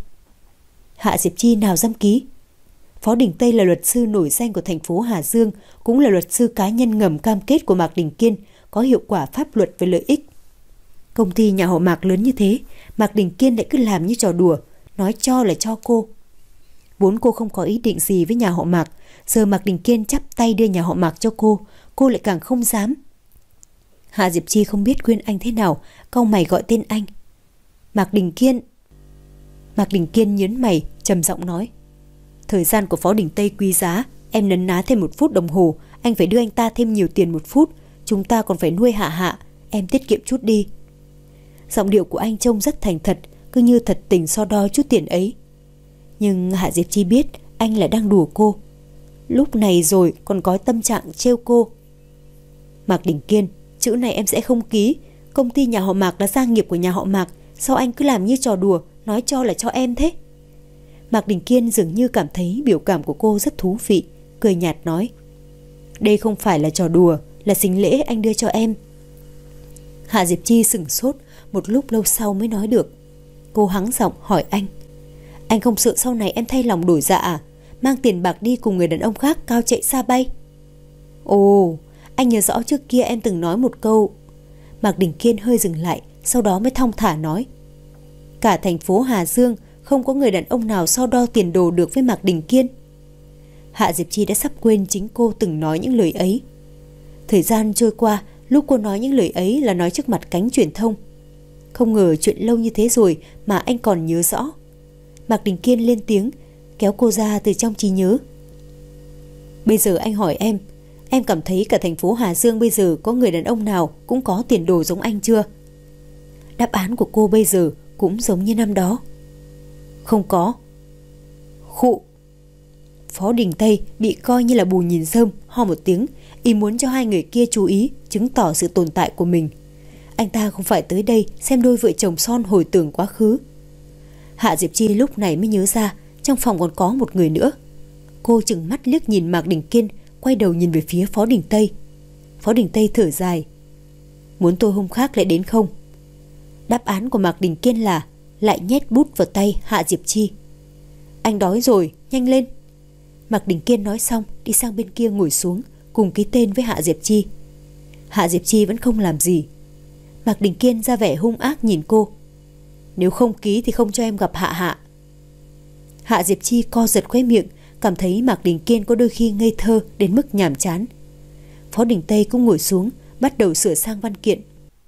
Hạ Diệp Chi nào dám ký. Phó Đình Tây là luật sư nổi danh của thành phố Hà Dương, cũng là luật sư cá nhân ngầm cam kết của Mạc Đình Kiên, có hiệu quả pháp luật về lợi ích. Công ty nhà họ Mạc lớn như thế, Mạc Đình Kiên lại cứ làm như trò đùa, nói cho là cho cô. Vốn cô không có ý định gì với nhà họ Mạc, giờ Mạc Đình Kiên chắp tay đưa nhà họ Mạc cho cô, cô lại càng không dám. Hạ Diệp Chi không biết khuyên anh thế nào, cau mày gọi tên anh. Mạc Đình Kiên. Mạc Đình Kiên nhớn mày, trầm giọng nói. Thời gian của Phó Đình Tây quý giá, em nấn ná thêm một phút đồng hồ, anh phải đưa anh ta thêm nhiều tiền một phút, chúng ta còn phải nuôi Hạ Hạ, em tiết kiệm chút đi. Giọng điệu của anh trông rất thành thật, cứ như thật tình so đo chút tiền ấy. Nhưng Hạ Diệp Chi biết anh là đang đùa cô. Lúc này rồi còn có tâm trạng trêu cô. Mạc Đình Kiên, chữ này em sẽ không ký. Công ty nhà họ Mạc là gia nghiệp của nhà họ Mạc, sao anh cứ làm như trò đùa, nói cho là cho em thế? Mạc Đình Kiên dường như cảm thấy biểu cảm của cô rất thú vị, cười nhạt nói. Đây không phải là trò đùa, là sinh lễ anh đưa cho em. Hạ Diệp Chi sửng sốt, một lúc lâu sau mới nói được. Cô hắng giọng hỏi anh. Anh không sợ sau này em thay lòng đổi dạ à? Mang tiền bạc đi cùng người đàn ông khác cao chạy xa bay? Ồ, anh nhớ rõ trước kia em từng nói một câu. Mạc Đình Kiên hơi dừng lại, sau đó mới thong thả nói. Cả thành phố Hà Dương không có người đàn ông nào so đo tiền đồ được với Mạc Đình Kiên. Hạ Diệp Chi đã sắp quên chính cô từng nói những lời ấy. Thời gian trôi qua, lúc cô nói những lời ấy là nói trước mặt cánh truyền thông. Không ngờ chuyện lâu như thế rồi mà anh còn nhớ rõ. Mạc Đình Kiên lên tiếng, kéo cô ra từ trong trí nhớ. Bây giờ anh hỏi em, em cảm thấy cả thành phố Hà Dương bây giờ có người đàn ông nào cũng có tiền đồ giống anh chưa? Đáp án của cô bây giờ cũng giống như năm đó. Không có. Khụ. Phó Đình Tây bị coi như là bù nhìn rơm, ho một tiếng, ý muốn cho hai người kia chú ý, chứng tỏ sự tồn tại của mình. Anh ta không phải tới đây xem đôi vợ chồng son hồi tưởng quá khứ. Hạ Diệp Chi lúc này mới nhớ ra trong phòng còn có một người nữa. Cô chừng mắt liếc nhìn Mạc Đình Kiên, quay đầu nhìn về phía Phó Đình Tây. Phó Đình Tây thở dài. Muốn tôi hôm khác lại đến không? Đáp án của Mạc Đình Kiên là lại nhét bút vào tay Hạ Diệp Chi. Anh đói rồi, nhanh lên. Mạc Đình Kiên nói xong đi sang bên kia ngồi xuống, cùng ký tên với Hạ Diệp Chi. Hạ Diệp Chi vẫn không làm gì. Mạc Đình Kiên ra vẻ hung ác nhìn cô. Nếu không ký thì không cho em gặp Hạ Hạ. Hạ Diệp Chi co giật khóe miệng, cảm thấy Mạc Đình Kiên có đôi khi ngây thơ đến mức nhàm chán. Phó Đình Tây cũng ngồi xuống, bắt đầu sửa sang văn kiện.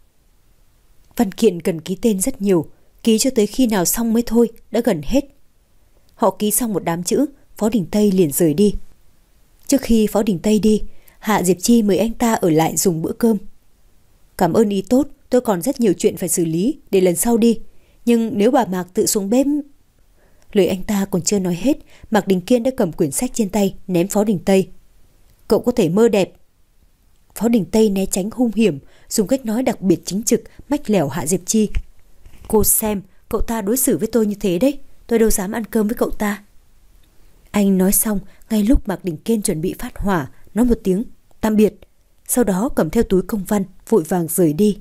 Văn kiện cần ký tên rất nhiều, ký cho tới khi nào xong mới thôi, đã gần hết. Họ ký xong một đám chữ, Phó Đình Tây liền rời đi. Trước khi Phó Đình Tây đi, Hạ Diệp Chi mời anh ta ở lại dùng bữa cơm. Cảm ơn ý tốt, tôi còn rất nhiều chuyện phải xử lý, để lần sau đi. Nhưng nếu bà Mạc tự xuống bếp... Lời anh ta còn chưa nói hết, Mạc Đình Kiên đã cầm quyển sách trên tay ném Phó Đình Tây. Cậu có thể mơ đẹp. Phó Đình Tây né tránh hung hiểm, dùng cách nói đặc biệt chính trực, mách lẻo Hạ Diệp Chi. Cô xem, cậu ta đối xử với tôi như thế đấy, tôi đâu dám ăn cơm với cậu ta. Anh nói xong, ngay lúc Mạc Đình Kiên chuẩn bị phát hỏa, nói một tiếng tạm biệt, sau đó cầm theo túi công văn, vội vàng rời đi.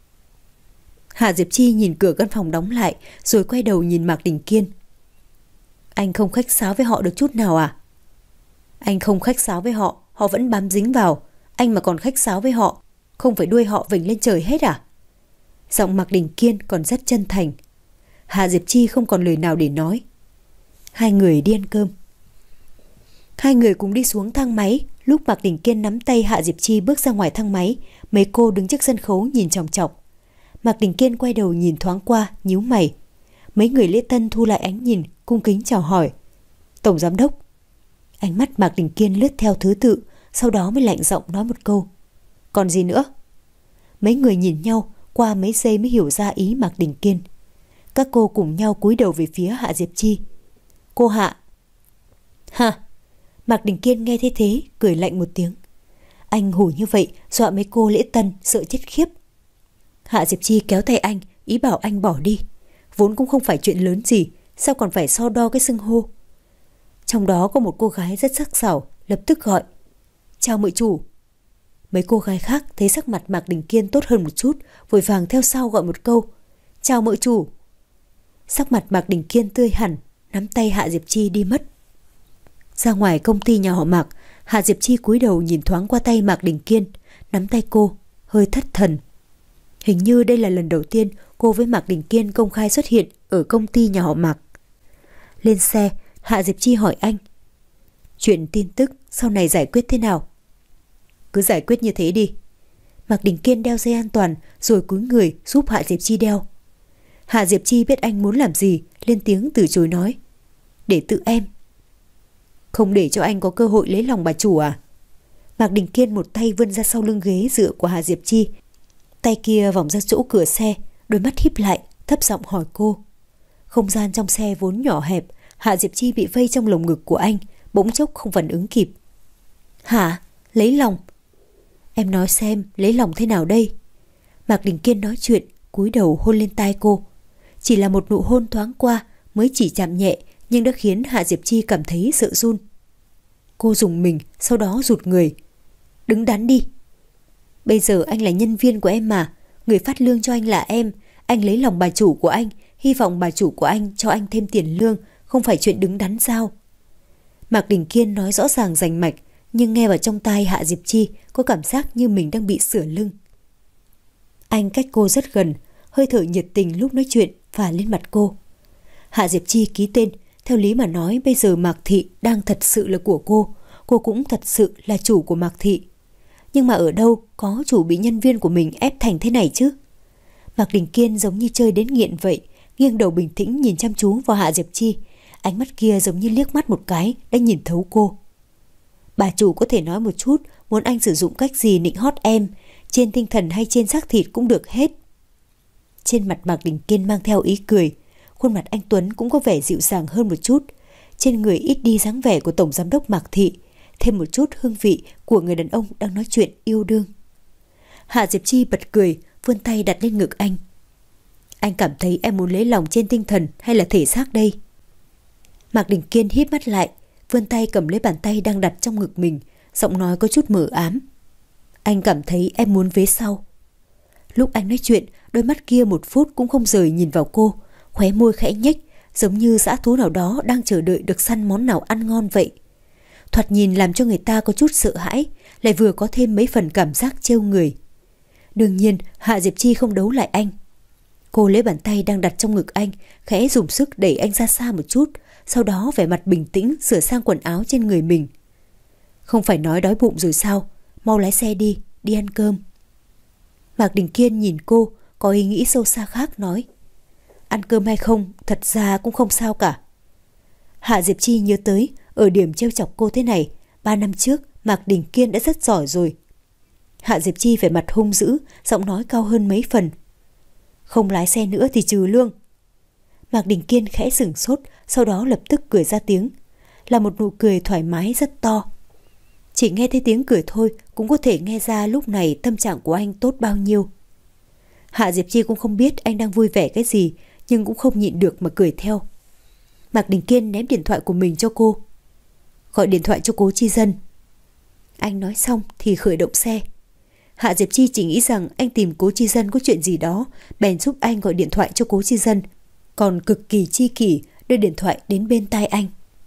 Hạ Diệp Chi nhìn cửa căn phòng đóng lại, rồi quay đầu nhìn Mạc Đình Kiên. Anh không khách sáo với họ được chút nào à? Anh không khách sáo với họ, họ vẫn bám dính vào. Anh mà còn khách sáo với họ, không phải đuôi họ vểnh lên trời hết à? Giọng Mạc Đình Kiên còn rất chân thành. Hạ Diệp Chi không còn lời nào để nói. Hai người đi ăn cơm. Hai người cùng đi xuống thang máy. Lúc Mạc Đình Kiên nắm tay Hạ Diệp Chi bước ra ngoài thang máy, mấy cô đứng trước sân khấu nhìn chòng chọc. Mạc Đình Kiên quay đầu nhìn thoáng qua, nhíu mày. Mấy người lễ tân thu lại ánh nhìn, cung kính chào hỏi. Tổng giám đốc. Ánh mắt Mạc Đình Kiên lướt theo thứ tự, sau đó mới lạnh giọng nói một câu. Còn gì nữa? Mấy người nhìn nhau, qua mấy giây mới hiểu ra ý Mạc Đình Kiên. Các cô cùng nhau cúi đầu về phía Hạ Diệp Chi. Cô Hạ. Hả? Mạc Đình Kiên nghe thế thế, cười lạnh một tiếng. Anh hù như vậy, dọa mấy cô lễ tân, sợ chết khiếp. Hạ Diệp Chi kéo tay anh, ý bảo anh bỏ đi. Vốn cũng không phải chuyện lớn gì, sao còn phải so đo cái xưng hô. Trong đó có một cô gái rất sắc sảo, lập tức gọi. Chào mợ chủ. Mấy cô gái khác thấy sắc mặt Mạc Đình Kiên tốt hơn một chút, vội vàng theo sau gọi một câu. Chào mợ chủ. Sắc mặt Mạc Đình Kiên tươi hẳn, nắm tay Hạ Diệp Chi đi mất. Ra ngoài công ty nhà họ Mạc, Hạ Diệp Chi cúi đầu nhìn thoáng qua tay Mạc Đình Kiên, nắm tay cô, hơi thất thần. Hình như đây là lần đầu tiên cô với Mạc Đình Kiên công khai xuất hiện ở công ty nhà họ Mạc. Lên xe, Hạ Diệp Chi hỏi anh. Chuyện tin tức sau này giải quyết thế nào? Cứ giải quyết như thế đi. Mạc Đình Kiên đeo dây an toàn rồi cúi người giúp Hạ Diệp Chi đeo. Hạ Diệp Chi biết anh muốn làm gì, lên tiếng từ chối nói. Để tự em. Không để cho anh có cơ hội lấy lòng bà chủ à? Mạc Đình Kiên một tay vươn ra sau lưng ghế dựa của Hạ Diệp Chi, tay kia vòng ra chỗ cửa xe, đôi mắt híp lại, thấp giọng hỏi cô. Không gian trong xe vốn nhỏ hẹp, Hạ Diệp Chi bị vây trong lồng ngực của anh, bỗng chốc không phản ứng kịp. Hả? Lấy lòng? Em nói xem, lấy lòng thế nào đây? Mạc Đình Kiên nói chuyện, cúi đầu hôn lên tai cô. Chỉ là một nụ hôn thoáng qua, mới chỉ chạm nhẹ, nhưng đã khiến Hạ Diệp Chi cảm thấy sợ run. Cô dùng mình, sau đó rụt người. Đứng đắn đi. Bây giờ anh là nhân viên của em mà, người phát lương cho anh là em. Anh lấy lòng bà chủ của anh, hy vọng bà chủ của anh cho anh thêm tiền lương, không phải chuyện đứng đắn sao? Mạc Đình Kiên nói rõ ràng rành mạch, nhưng nghe vào trong tai Hạ Diệp Chi có cảm giác như mình đang bị sửa lưng. Anh cách cô rất gần, hơi thở nhiệt tình lúc nói chuyện phả lên mặt cô. Hạ Diệp Chi ký tên, theo lý mà nói bây giờ Mạc Thị đang thật sự là của cô, cô cũng thật sự là chủ của Mạc Thị. Nhưng mà ở đâu có chủ bị nhân viên của mình ép thành thế này chứ? Mạc Đình Kiên giống như chơi đến nghiện vậy, nghiêng đầu bình tĩnh nhìn chăm chú vào Hạ Diệp Chi, ánh mắt kia giống như liếc mắt một cái đã nhìn thấu cô. Bà chủ có thể nói một chút muốn anh sử dụng cách gì nịnh hót em, trên tinh thần hay trên xác thịt cũng được hết. Trên mặt Mạc Đình Kiên mang theo ý cười, khuôn mặt anh Tuấn cũng có vẻ dịu dàng hơn một chút, trên người ít đi dáng vẻ của tổng giám đốc Mạc Thị, thêm một chút hương vị của người đàn ông đang nói chuyện yêu đương. Hạ Diệp Chi bật cười, vươn tay đặt lên ngực anh. Anh cảm thấy em muốn lấy lòng trên tinh thần hay là thể xác đây? Mạc Đình Kiên híp mắt lại, vươn tay cầm lấy bàn tay đang đặt trong ngực mình, giọng nói có chút mờ ám. Anh cảm thấy em muốn vế sau. Lúc anh nói chuyện, đôi mắt kia một phút cũng không rời nhìn vào cô, khóe môi khẽ nhếch, giống như dã thú nào đó đang chờ đợi được săn món nào ăn ngon vậy. Thoạt nhìn làm cho người ta có chút sợ hãi, lại vừa có thêm mấy phần cảm giác trêu người. Đương nhiên Hạ Diệp Chi không đấu lại anh. Cô lấy bàn tay đang đặt trong ngực anh, khẽ dùng sức đẩy anh ra xa một chút, sau đó vẻ mặt bình tĩnh sửa sang quần áo trên người mình. Không phải nói đói bụng rồi sao, mau lái xe đi, đi ăn cơm. Mạc Đình Kiên nhìn cô, có ý nghĩ sâu xa khác nói. Ăn cơm hay không, thật ra cũng không sao cả. Hạ Diệp Chi nhớ tới, ở điểm trêu chọc cô thế này, ba năm trước Mạc Đình Kiên đã rất giỏi rồi. Hạ Diệp Chi vẻ mặt hung dữ, giọng nói cao hơn mấy phần. Không lái xe nữa thì trừ lương. Mạc Đình Kiên khẽ sửng sốt, sau đó lập tức cười ra tiếng, là một nụ cười thoải mái rất to. Chỉ nghe thấy tiếng cười thôi cũng có thể nghe ra lúc này tâm trạng của anh tốt bao nhiêu. Hạ Diệp Chi cũng không biết anh đang vui vẻ cái gì, nhưng cũng không nhịn được mà cười theo. Mạc Đình Kiên ném điện thoại của mình cho cô. Gọi điện thoại cho Cố Chi Dân. Anh nói xong thì khởi động xe. Hạ Diệp Chi chỉ nghĩ rằng anh tìm Cố Chi Dân có chuyện gì đó, bèn giúp anh gọi điện thoại cho Cố Chi Dân, còn cực kỳ chi kỷ đưa điện thoại đến bên tai anh.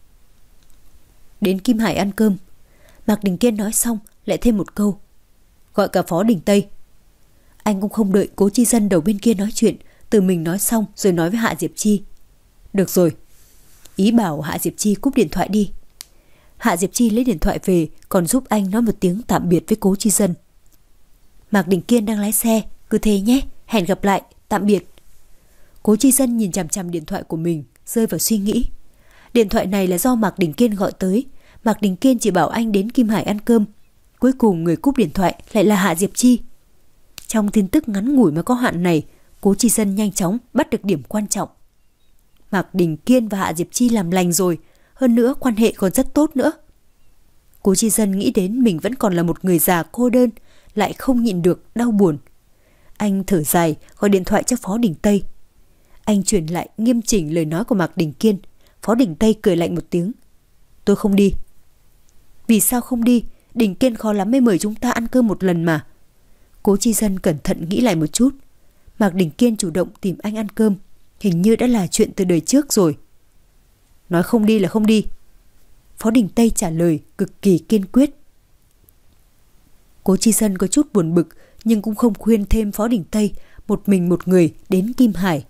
Đến Kim Hải ăn cơm. Mạc Đình Kiên nói xong lại thêm một câu. Gọi cả Phó Đình Tây. Anh cũng không đợi Cố Chi Dân đầu bên kia nói chuyện, tự mình nói xong rồi nói với Hạ Diệp Chi. Được rồi. Ý bảo Hạ Diệp Chi cúp điện thoại đi. Hạ Diệp Chi lấy điện thoại về, còn giúp anh nói một tiếng tạm biệt với Cố Chi Dân. Mạc Đình Kiên đang lái xe, cứ thế nhé, hẹn gặp lại, tạm biệt. Cố Chi Dân nhìn chằm chằm điện thoại của mình, rơi vào suy nghĩ. Điện thoại này là do Mạc Đình Kiên gọi tới. Mạc Đình Kiên chỉ bảo anh đến Kim Hải ăn cơm. Cuối cùng người cúp điện thoại lại là Hạ Diệp Chi. Trong tin tức ngắn ngủi mà có hạn này, Cố Chi Dân nhanh chóng bắt được điểm quan trọng. Mạc Đình Kiên và Hạ Diệp Chi làm lành rồi, hơn nữa quan hệ còn rất tốt nữa. Cố Chi Dân nghĩ đến mình vẫn còn là một người già cô đơn, lại không nhịn được đau buồn. Anh thở dài gọi điện thoại cho Phó Đình Tây. Anh truyền lại nghiêm chỉnh lời nói của Mạc Đình Kiên. Phó Đình Tây cười lạnh một tiếng. Tôi không đi. Vì sao không đi? Đình Kiên khó lắm mới mời chúng ta ăn cơm một lần mà. Cố Chi Dân cẩn thận nghĩ lại một chút. Mạc Đình Kiên chủ động tìm anh ăn cơm, hình như đã là chuyện từ đời trước rồi. Nói không đi là không đi. Phó Đình Tây trả lời cực kỳ kiên quyết. Cố Chi Dân có chút buồn bực, nhưng cũng không khuyên thêm Phó Đình Tây, một mình một người đến Kim Hải.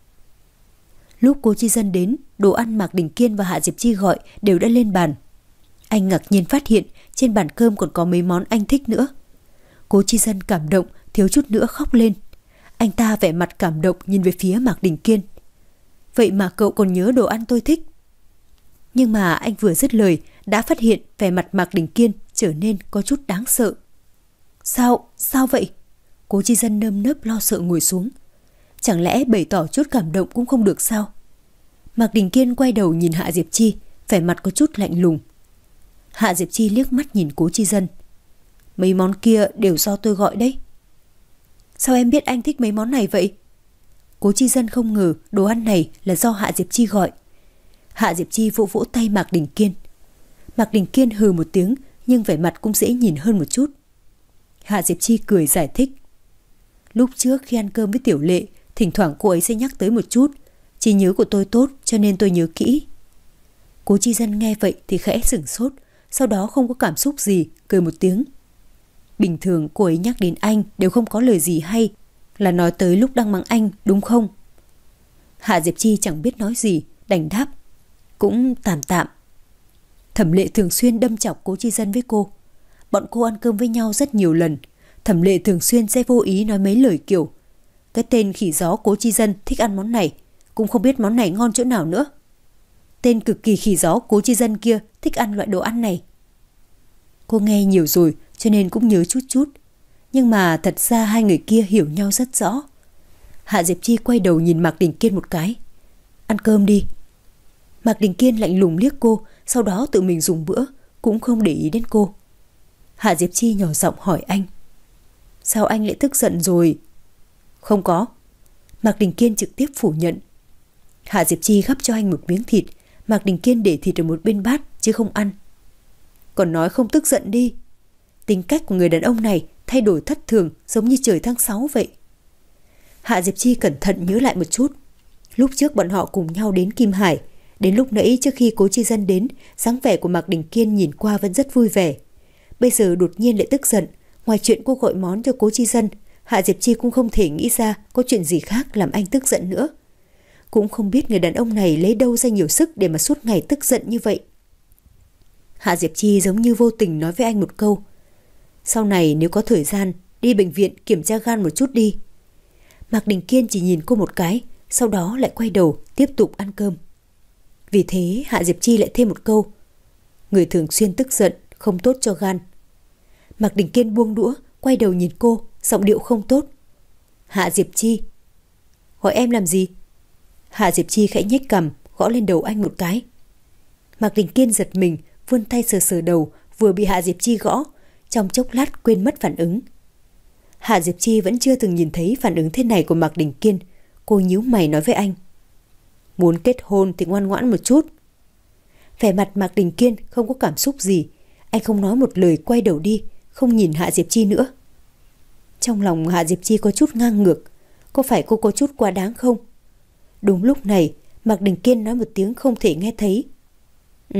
Lúc Cố Chi Dân đến, đồ ăn Mạc Đình Kiên và Hạ Diệp Chi gọi đều đã lên bàn. Anh ngạc nhiên phát hiện trên bàn cơm còn có mấy món anh thích nữa. Cố Chi Dân cảm động, thiếu chút nữa khóc lên. Anh ta vẻ mặt cảm động nhìn về phía Mạc Đình Kiên. Vậy mà cậu còn nhớ đồ ăn tôi thích. Nhưng mà anh vừa dứt lời đã phát hiện vẻ mặt Mạc Đình Kiên trở nên có chút đáng sợ. Sao, sao vậy? Cố Chi Dân nơm nớp lo sợ ngồi xuống. Chẳng lẽ bày tỏ chút cảm động cũng không được sao? Mạc Đình Kiên quay đầu nhìn Hạ Diệp Chi, vẻ mặt có chút lạnh lùng. Hạ Diệp Chi liếc mắt nhìn Cố Chi Dân. Mấy món kia đều do tôi gọi đấy. Sao em biết anh thích mấy món này vậy? Cố Chi Dân không ngờ đồ ăn này là do Hạ Diệp Chi gọi. Hạ Diệp Chi vỗ vỗ tay Mạc Đình Kiên. Mạc Đình Kiên hừ một tiếng, nhưng vẻ mặt cũng dễ nhìn hơn một chút. Hạ Diệp Chi cười giải thích. Lúc trước khi ăn cơm với Tiểu Lệ, thỉnh thoảng cô ấy sẽ nhắc tới một chút. Trí nhớ của tôi tốt cho nên tôi nhớ kỹ. Cố Chi Dân nghe vậy thì khẽ sửng sốt, sau đó không có cảm xúc gì, cười một tiếng. Bình thường cô ấy nhắc đến anh đều không có lời gì hay, là nói tới lúc đang mắng anh đúng không? Hạ Diệp Chi chẳng biết nói gì, đành đáp. Cũng tạm tạm. Thẩm Lệ thường xuyên đâm chọc Cố Chi Dân với cô. Bọn cô ăn cơm với nhau rất nhiều lần. Thẩm Lệ thường xuyên sẽ vô ý nói mấy lời kiểu cái tên khỉ gió Cố Chi Dân thích ăn món này, cũng không biết món này ngon chỗ nào nữa. Tên cực kỳ khỉ gió Cố Chi Dân kia thích ăn loại đồ ăn này. Cô nghe nhiều rồi cho nên cũng nhớ chút chút. Nhưng mà thật ra hai người kia hiểu nhau rất rõ. Hạ Diệp Chi quay đầu nhìn Mạc Đình Kiên một cái. Ăn cơm đi. Mạc Đình Kiên lạnh lùng liếc cô, sau đó tự mình dùng bữa, cũng không để ý đến cô. Hạ Diệp Chi nhỏ giọng hỏi anh. Sao anh lại tức giận rồi? Không có. Mạc Đình Kiên trực tiếp phủ nhận. Hạ Diệp Chi gắp cho anh một miếng thịt. Mạc Đình Kiên để thịt ở một bên bát chứ không ăn. Còn nói không tức giận đi. Tính cách của người đàn ông này thay đổi thất thường, giống như trời tháng sáu vậy. Hạ Diệp Chi cẩn thận nhớ lại một chút. Lúc trước bọn họ cùng nhau đến Kim Hải. Đến lúc nãy trước khi Cố Chi Dân đến, dáng vẻ của Mạc Đình Kiên nhìn qua vẫn rất vui vẻ. Bây giờ đột nhiên lại tức giận. Ngoài chuyện cô gọi món cho Cố Chi Dân, Hạ Diệp Chi cũng không thể nghĩ ra có chuyện gì khác làm anh tức giận nữa. Cũng không biết người đàn ông này lấy đâu ra nhiều sức để mà suốt ngày tức giận như vậy. Hạ Diệp Chi giống như vô tình nói với anh một câu: sau này nếu có thời gian, đi bệnh viện kiểm tra gan một chút đi. Mạc Đình Kiên chỉ nhìn cô một cái, sau đó lại quay đầu tiếp tục ăn cơm. Vì thế Hạ Diệp Chi lại thêm một câu: người thường xuyên tức giận không tốt cho gan. Mạc Đình Kiên buông đũa, quay đầu nhìn cô, giọng điệu không tốt: Hạ Diệp Chi. Gọi em làm gì? Hạ Diệp Chi khẽ nhếch cằm, gõ lên đầu anh một cái. Mạc Đình Kiên giật mình, vươn tay sờ sờ đầu, vừa bị Hạ Diệp Chi gõ, trong chốc lát quên mất phản ứng. Hạ Diệp Chi vẫn chưa từng nhìn thấy phản ứng thế này của Mạc Đình Kiên. Cô nhíu mày nói với anh: muốn kết hôn thì ngoan ngoãn một chút. Vẻ mặt Mạc Đình Kiên không có cảm xúc gì. Anh không nói một lời, quay đầu đi, không nhìn Hạ Diệp Chi nữa. Trong lòng Hạ Diệp Chi có chút ngang ngược. Có phải cô có chút quá đáng không? Đúng lúc này Mạc Đình Kiên nói một tiếng không thể nghe thấy: Ừ.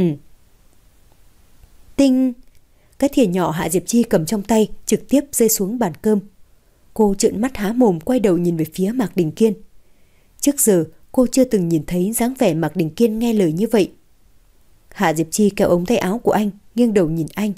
Tinh. Cái thìa nhỏ Hạ Diệp Chi cầm trong tay trực tiếp rơi xuống bàn cơm. Cô trợn mắt há mồm, quay đầu nhìn về phía Mạc Đình Kiên. Trước giờ cô chưa từng nhìn thấy dáng vẻ Mạc Đình Kiên nghe lời như vậy. Hạ Diệp Chi kéo ống tay áo của anh, nghiêng đầu nhìn anh.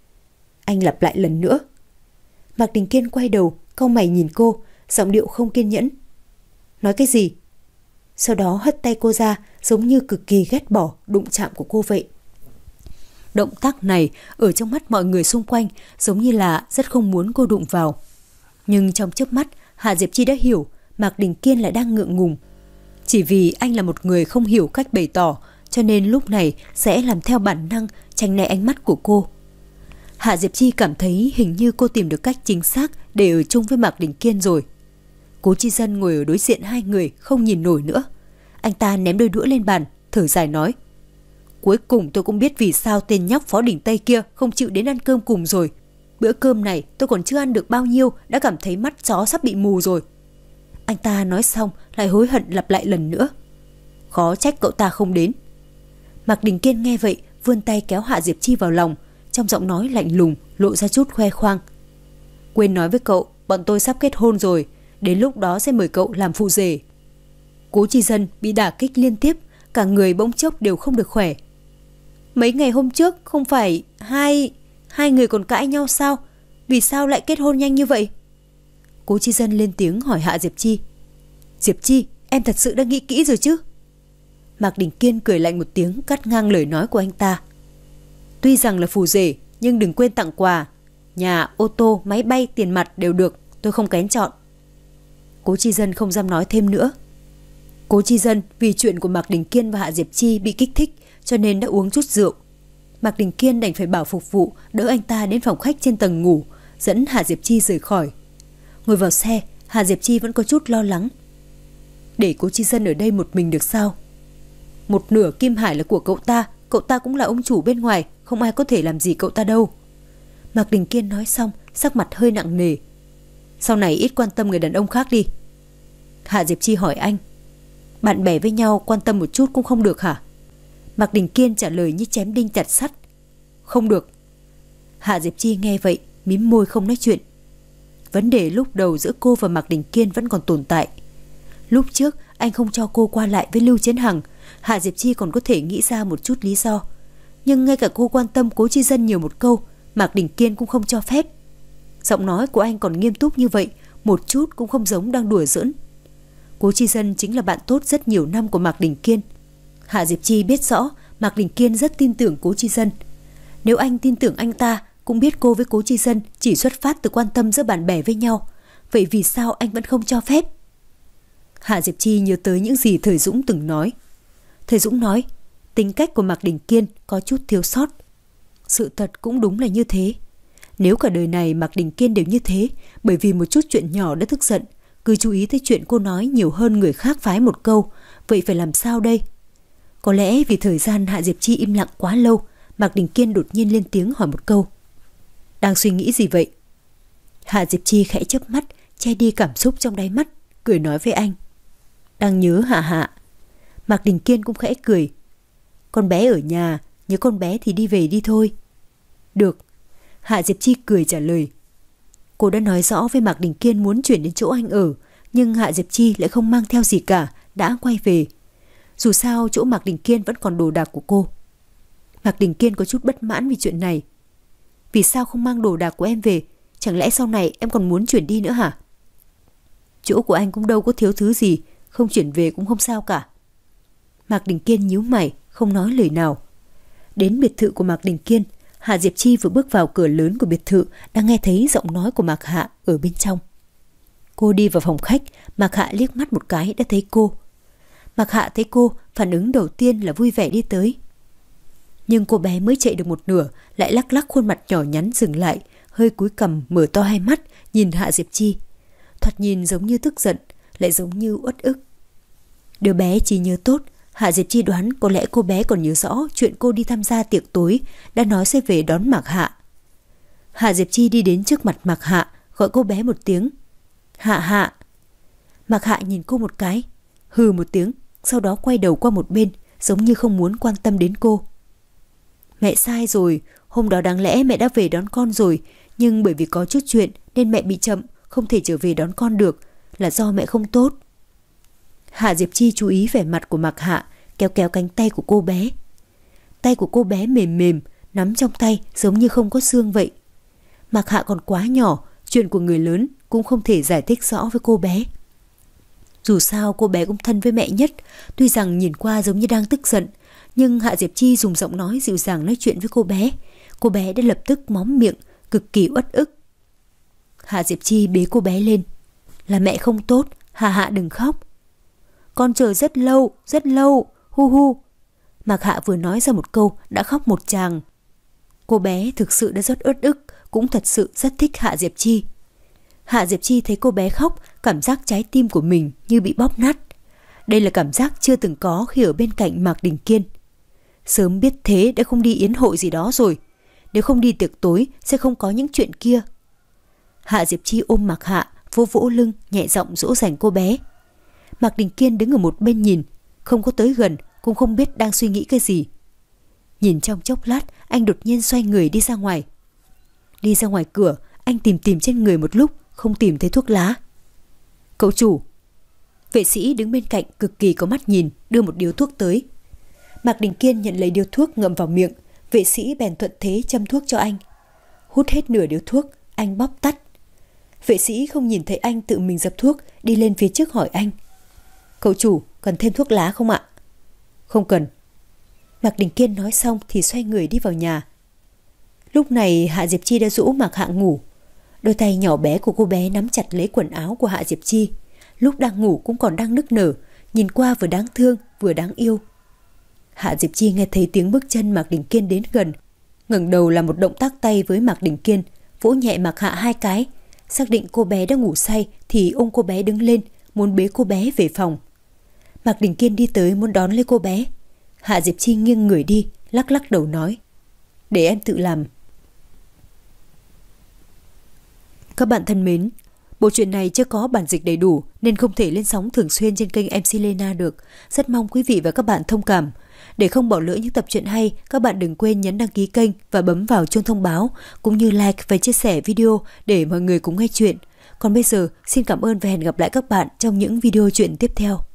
Anh lặp lại lần nữa. Mạc Đình Kiên quay đầu, cau mày nhìn cô, giọng điệu không kiên nhẫn: nói cái gì? Sau đó hất tay cô ra, giống như cực kỳ ghét bỏ đụng chạm của cô vậy. Động tác này ở trong mắt mọi người xung quanh giống như là rất không muốn cô đụng vào. Nhưng trong chớp mắt Hạ Diệp Chi đã hiểu Mạc Đình Kiên lại đang ngượng ngùng. Chỉ vì anh là một người không hiểu cách bày tỏ, cho nên lúc này sẽ làm theo bản năng, tránh né ánh mắt của cô. Hạ Diệp Chi cảm thấy hình như cô tìm được cách chính xác để ở chung với Mạc Đình Kiên rồi. Cố Chi Dân ngồi ở đối diện hai người không nhìn nổi nữa. Anh ta ném đôi đũa lên bàn, thở dài nói: cuối cùng tôi cũng biết vì sao tên nhóc Phó Đình Tây kia không chịu đến ăn cơm cùng rồi. Bữa cơm này tôi còn chưa ăn được bao nhiêu đã cảm thấy mắt chó sắp bị mù rồi. Anh ta nói xong lại hối hận lặp lại lần nữa: khó trách cậu ta không đến. Mạc Đình Kiên nghe vậy vươn tay kéo Hạ Diệp Chi vào lòng, trong giọng nói lạnh lùng lộ ra chút khoe khoang: quên nói với cậu, bọn tôi sắp kết hôn rồi, đến lúc đó sẽ mời cậu làm phụ rể. Cố Chi Dân bị đả kích liên tiếp, cả người bỗng chốc đều không được khỏe. Mấy ngày hôm trước không phải hai hai người còn cãi nhau sao? Vì sao lại kết hôn nhanh như vậy? Cố Chi Dân lên tiếng hỏi Hạ Diệp Chi. Diệp Chi, em thật sự đã nghĩ kỹ rồi chứ? Mạc Đình Kiên cười lạnh một tiếng, cắt ngang lời nói của anh ta. Tuy rằng là phù rể, nhưng đừng quên tặng quà. Nhà, ô tô, máy bay, tiền mặt đều được, tôi không kén chọn. Cố Chi Dân không dám nói thêm nữa. Cố Chi Dân vì chuyện của Mạc Đình Kiên và Hạ Diệp Chi bị kích thích, cho nên đã uống chút rượu. Mạc Đình Kiên đành phải bảo phục vụ đỡ anh ta đến phòng khách trên tầng ngủ, dẫn Hạ Diệp Chi rời khỏi. Ngồi vào xe, Hạ Diệp Chi vẫn có chút lo lắng. Để Cố Chi Dân ở đây một mình được sao? Một nửa Kim Hải là của cậu ta, cậu ta cũng là ông chủ bên ngoài, không ai có thể làm gì cậu ta đâu. Mạc Đình Kiên nói xong, sắc mặt hơi nặng nề. Sau này ít quan tâm người đàn ông khác đi. Hạ Diệp Chi hỏi anh. Bạn bè với nhau quan tâm một chút cũng không được hả? Mạc Đình Kiên trả lời như chém đinh chặt sắt. Không được. Hạ Diệp Chi nghe vậy, mím môi không nói chuyện. Vấn đề lúc đầu giữa cô và Mạc Đình Kiên vẫn còn tồn tại. Lúc trước anh không cho cô qua lại với Lưu Chiến Hằng, Hạ Diệp Chi còn có thể nghĩ ra một chút lý do. Nhưng ngay cả cô quan tâm Cố Chi Dân nhiều một câu, Mạc Đình Kiên cũng không cho phép. Giọng nói của anh còn nghiêm túc như vậy, một chút cũng không giống đang đùa giỡn. Cố Chi Dân chính là bạn tốt rất nhiều năm của Mạc Đình Kiên. Hạ Diệp Chi biết rõ Mạc Đình Kiên rất tin tưởng Cố Chi Dân. Nếu anh tin tưởng anh ta, cũng biết cô với Cố Chi Dân chỉ xuất phát từ quan tâm giữa bạn bè với nhau. Vậy vì sao anh vẫn không cho phép? Hạ Diệp Chi nhớ tới những gì Thời Dũng từng nói. Thời Dũng nói, tính cách của Mạc Đình Kiên có chút thiếu sót. Sự thật cũng đúng là như thế. Nếu cả đời này Mạc Đình Kiên đều như thế, bởi vì một chút chuyện nhỏ đã tức giận, cứ chú ý tới chuyện cô nói nhiều hơn người khác phái một câu, vậy phải làm sao đây? Có lẽ vì thời gian Hạ Diệp Chi im lặng quá lâu, Mạc Đình Kiên đột nhiên lên tiếng hỏi một câu. Đang suy nghĩ gì vậy? Hạ Diệp Chi khẽ chớp mắt, che đi cảm xúc trong đáy mắt, cười nói với anh. đang nhớ Hạ Hạ. Mạc Đình Kiên cũng khẽ cười. Con bé ở nhà, nhớ con bé thì đi về đi thôi. Được. Hạ Diệp Chi cười trả lời. Cô đã nói rõ với Mạc Đình Kiên muốn chuyển đến chỗ anh ở, nhưng Hạ Diệp Chi lại không mang theo gì cả, đã quay về. Dù sao chỗ Mạc Đình Kiên vẫn còn đồ đạc của cô. Mạc Đình Kiên có chút bất mãn vì chuyện này. Vì sao không mang đồ đạc của em về? Chẳng lẽ sau này em còn muốn chuyển đi nữa hả? Chỗ của anh cũng đâu có thiếu thứ gì, không chuyển về cũng không sao cả. Mạc Đình Kiên nhíu mày, không nói lời nào. Đến biệt thự của Mạc Đình Kiên, Hạ Diệp Chi vừa bước vào cửa lớn của biệt thự đã nghe thấy giọng nói của Mạc Hạ ở bên trong. Cô đi vào phòng khách, Mạc Hạ liếc mắt một cái đã thấy cô. Mạc Hạ thấy cô, phản ứng đầu tiên là vui vẻ đi tới. Nhưng cô bé mới chạy được một nửa, lại lắc lắc khuôn mặt nhỏ nhắn dừng lại, hơi cúi cằm mở to hai mắt, nhìn Hạ Diệp Chi. Thoạt nhìn giống như tức giận, lại giống như uất ức. Đứa bé chỉ nhớ tốt, Hạ Diệp Chi đoán có lẽ cô bé còn nhớ rõ chuyện cô đi tham gia tiệc tối, đã nói sẽ về đón Mạc Hạ. Hạ Diệp Chi đi đến trước mặt Mạc Hạ, gọi cô bé một tiếng. Hạ Hạ. Mạc Hạ nhìn cô một cái, hừ một tiếng, sau đó quay đầu qua một bên, giống như không muốn quan tâm đến cô. Mẹ sai rồi, hôm đó đáng lẽ mẹ đã về đón con rồi, nhưng bởi vì có chút chuyện nên mẹ bị chậm, không thể trở về đón con được, là do mẹ không tốt. Hạ Diệp Chi chú ý vẻ mặt của Mạc Hạ, kéo kéo cánh tay của cô bé. Tay của cô bé mềm mềm, nắm trong tay giống như không có xương vậy. Mạc Hạ còn quá nhỏ, chuyện của người lớn cũng không thể giải thích rõ với cô bé. Dù sao cô bé cũng thân với mẹ nhất, tuy rằng nhìn qua giống như đang tức giận, nhưng Hạ Diệp Chi dùng giọng nói dịu dàng nói chuyện với cô bé. Cô bé đã lập tức móm miệng, cực kỳ uất ức. Hạ Diệp Chi bế cô bé lên. Là mẹ không tốt, Hạ Hạ đừng khóc. Con chờ rất lâu, rất lâu, hu hu. Mạc Hạ vừa nói ra một câu đã khóc một tràng. Cô bé thực sự đã rất uất ức, cũng thật sự rất thích Hạ Diệp Chi. Hạ Diệp Chi thấy cô bé khóc, cảm giác trái tim của mình như bị bóp nát. Đây là cảm giác chưa từng có khi ở bên cạnh Mạc Đình Kiên. Sớm biết thế đã không đi yến hội gì đó rồi. Nếu không đi tiệc tối sẽ không có những chuyện kia. Hạ Diệp Chi ôm Mạc Hạ, vỗ vỗ lưng, nhẹ giọng dỗ dành cô bé. Mạc Đình Kiên đứng ở một bên nhìn, không có tới gần, cũng không biết đang suy nghĩ cái gì. Nhìn trong chốc lát, anh đột nhiên xoay người đi ra ngoài. Đi ra ngoài cửa, anh tìm tìm trên người một lúc, không tìm thấy thuốc lá. Cậu chủ. Vệ sĩ đứng bên cạnh cực kỳ có mắt nhìn, đưa một điếu thuốc tới. Mạc Đình Kiên nhận lấy điếu thuốc ngậm vào miệng, vệ sĩ bèn thuận thế châm thuốc cho anh. Hút hết nửa điếu thuốc, anh bóp tắt. Vệ sĩ không nhìn thấy anh tự mình dập thuốc, đi lên phía trước hỏi anh. Cậu chủ, cần thêm thuốc lá không ạ? Không cần. Mạc Đình Kiên nói xong thì xoay người đi vào nhà. Lúc này Hạ Diệp Chi đã dỗ Mạc Hạ ngủ. Đôi tay nhỏ bé của cô bé nắm chặt lấy quần áo của Hạ Diệp Chi. Lúc đang ngủ cũng còn đang nức nở, nhìn qua vừa đáng thương vừa đáng yêu. Hạ Diệp Chi nghe thấy tiếng bước chân Mạc Đình Kiên đến gần, ngẩng đầu làm một động tác tay với Mạc Đình Kiên, vỗ nhẹ Mạc Hạ hai cái. Xác định cô bé đã ngủ say thì ôm cô bé đứng lên, muốn bế cô bé về phòng. Mạc Đình Kiên đi tới muốn đón lấy cô bé. Hạ Diệp Chi nghiêng người đi, lắc lắc đầu nói. Để em tự làm. Các bạn thân mến, bộ truyện này chưa có bản dịch đầy đủ nên không thể lên sóng thường xuyên trên kênh em xê Lena được. Rất mong quý vị và các bạn thông cảm. Để không bỏ lỡ những tập truyện hay, các bạn đừng quên nhấn đăng ký kênh và bấm vào chuông thông báo, cũng như like và chia sẻ video để mọi người cùng nghe chuyện. Còn bây giờ, xin cảm ơn và hẹn gặp lại các bạn trong những video truyện tiếp theo.